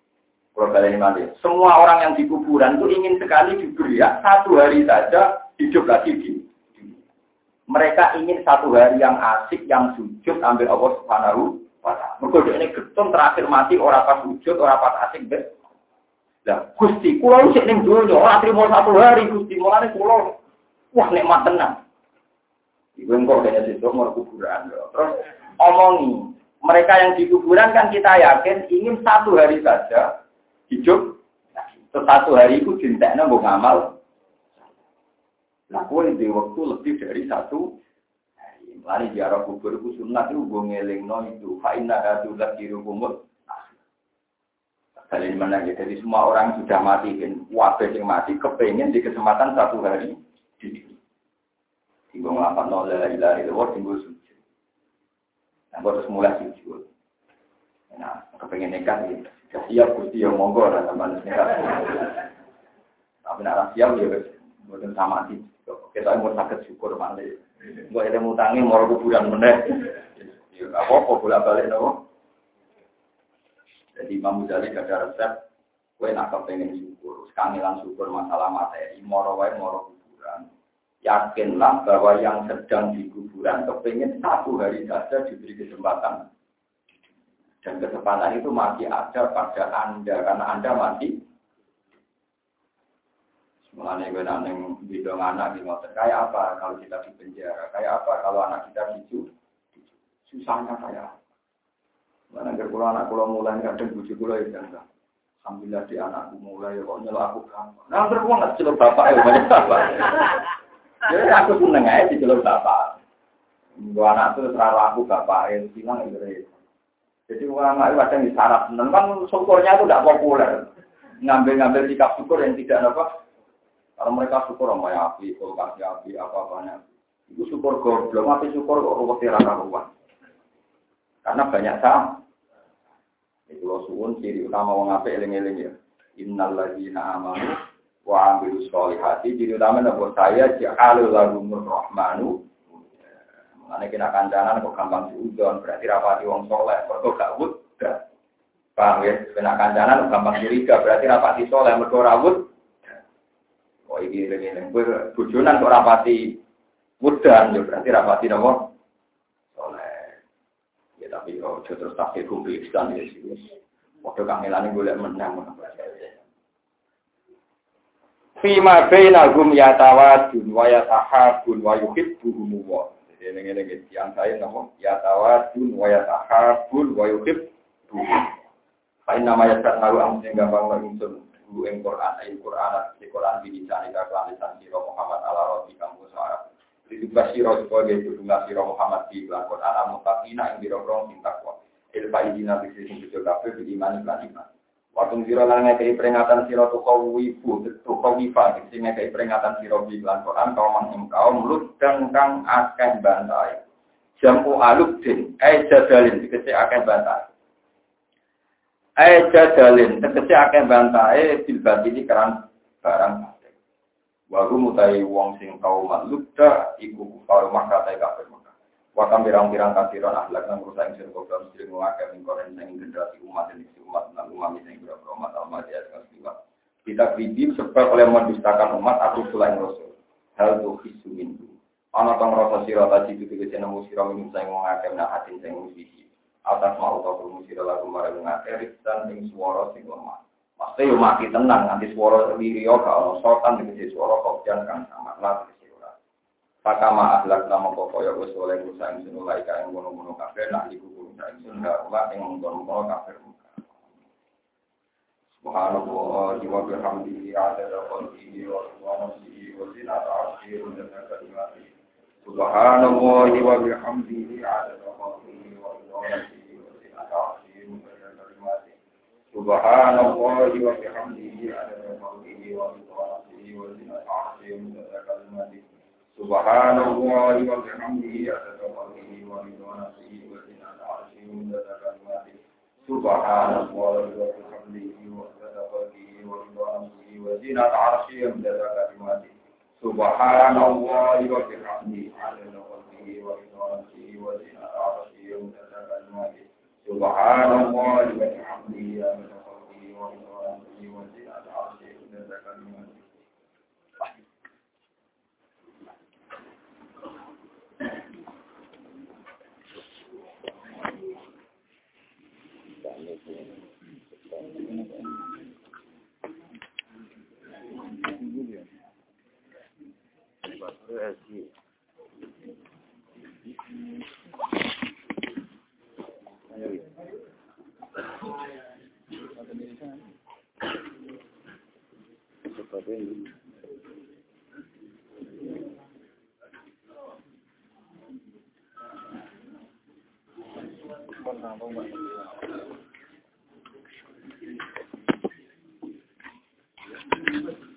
Semua orang yang di kuburan itu ingin sekali diberi hak satu hari saja hidup lagi di dunia. Mereka ingin satu hari yang asik, yang sujud ambil Allah Subhanahu wa Ta'ala. Mereka ini getun terakhir mati orang pas sujud, orang pas asik bet. Lah Gusti, kula sik ning donya ora trimo satu hari Gusti, mulane kula wah nikmat tenan. Iku engko kene sesuk mau kuburan. Terus omongi, mereka yang di kuburan kan kita yakin ingin satu hari saja hidup, satu hari itu cintaknya mau ngamal. Nah, kau di waktu lebih dari satu hari. Lari ziarah kubur itu sunat itu gue ngelingno itu. Fa'inna hadu lagi rukumut. Dari mana ya? Jadi semua orang sudah mati kan. Wabah yang mati kepengen di kesempatan satu hari di dunia. Tinggal ngelapan nol la ilaha illallah tinggal sujud. Nah, gue terus mulai sujud. Nah, kepengen nekat gitu. Siap Gusti yang monggo lah teman-teman. Tapi nak siap ya, bukan sama sih. Kita mau sakit syukur mandi. Gue ada mutangi mau kuburan meneh. Ya apa-apa bolak-balik nopo. Jadi Imam Ghazali ada resep, gue nak kepengen syukur, kangelan syukur masalah materi, moro wae moro kuburan. Yakinlah bahwa yang sedang di kuburan kepengen satu hari saja diberi kesempatan. Dan kesempatan itu masih ada pada Anda, karena Anda masih mulanya gue nanya bidang anak di motor, kayak apa kalau kita di penjara, kayak apa kalau anak kita dicu, susahnya kayak apa. Mana kalau anak kalau mulai kadang bujuk mulai enggak. Alhamdulillah di anakku mulai kok nyelok aku gampang. Nah beruang nggak celok bapak ya banyak bapak. Jadi aku seneng aja di celok bapak. Gua anak tuh selalu aku bapak yang bilang itu. Jadi orang itu kadang disarap, kan syukurnya itu tidak populer. Ngambil-ngambil sikap syukur yang tidak apa. Kalau mereka syukur sama api, kulkas api, apa-apanya. Itu syukur goblok, tapi syukur kok ruwet raka ruwet. Karena banyak sah. Itu loh suwun ciri utama wong apik eling-eling ya. Innal ladzina amanu wa 'amilus sholihati. Ciri utama napa saya ja'alul lahumur rahmanu. Mane kena kancanan kok gampang diudon, berarti rapati wong soleh, mergo gak wudha. Paham ya? Kena kancanan gampang curiga, berarti rapati soleh, mergo ora wudha. Kok iki eling-eling bojonan kok rapati wudha, ya berarti rapati napa? Soleh. Ya tapi kok terus tak kumpul istan ya sih. Waktu kangelane golek menang apa saja. Fima bainahum yatawadun wa yatahabun wa yuhibbuhum wa. Ini-ini yang saya nama yatawadun wa yatahabun wa yuhibbuhum. Kain namanya terlalu am sing gampang ngintun guru ing Quran ayat Quran di Quran dicari ka kelalisan sira Muhammad ala roti kamu Arab. Itu basiro sebagai tudungan sira Muhammad di Quran al-mutaqina ing biro-biro sing takwa. Il faidina bi sing kabeh di iman lan iman. Waktu sira lan ngekei peringatan sira tu kawifu, tu kawifa, sing ngekei peringatan sira di lan Quran kaum ing kaum lut dan kang akeh bantai. Jamu alubdin, ai jadalin dikece akeh bantai. Ai jadalin dikece akeh bantai bil batini keran barang. Wa mutai wong sing kaum lutda iku kufar maka ta kafir maka. Wa kam pirang-pirang kafiran akhlak nang rusak sing goblok sing ngakeh ing koren sing generasi umat ini umat nang umat sing berapa umat al-madiyah kasbiwa. Kita kritik sebab oleh mendustakan umat aku selain rasul. Hal tu hisumin. Ana kang rasa sira tadi itu tegese nemu sira minum sing ngakeh nang ati sing musisi. Atas mau ta krungu sira lagu marang ngakeh dan ing swara sing lemah. Pasti yo mati tenang nanti swara liya ka ono sotan tegese swara kopjan kang sama lah. Pakama akhlak nama kokoyo wis oleh rusak ing sunulai ka ing ngono-ngono kabeh nak iku rusak ing sunulai ing ngono-ngono kabeh. Subhanallah wa bihamdihi adada khalqihi wa nafsihi wa zinata arshihi wa zinata kalimatihi. Subhanallah wa bihamdihi adada khalqihi wa nafsihi wa zinata arshihi wa zinata kalimatihi. Subhanallah wa bihamdihi adada khalqihi wa nafsihi wa zinata arshihi wa zinata kalimatihi. Subhanallah wa bihamdihi adada khalqihi wa nafsihi wa zinata arshihi wa zinata kalimatihi. Subhanallah wa bihamdihi adada khalqihi wa nafsihi wa zinata arshihi wa zinata kalimatihi. Subhanallah wa bihamdihi adada khalqihi wa nafsihi wa zinata arshihi wa zinata kalimatihi. Subhanallah wa bihamdihi adada khalqihi wa nafsihi wa zinata arshihi wa zinata kalimatihi. Thank you.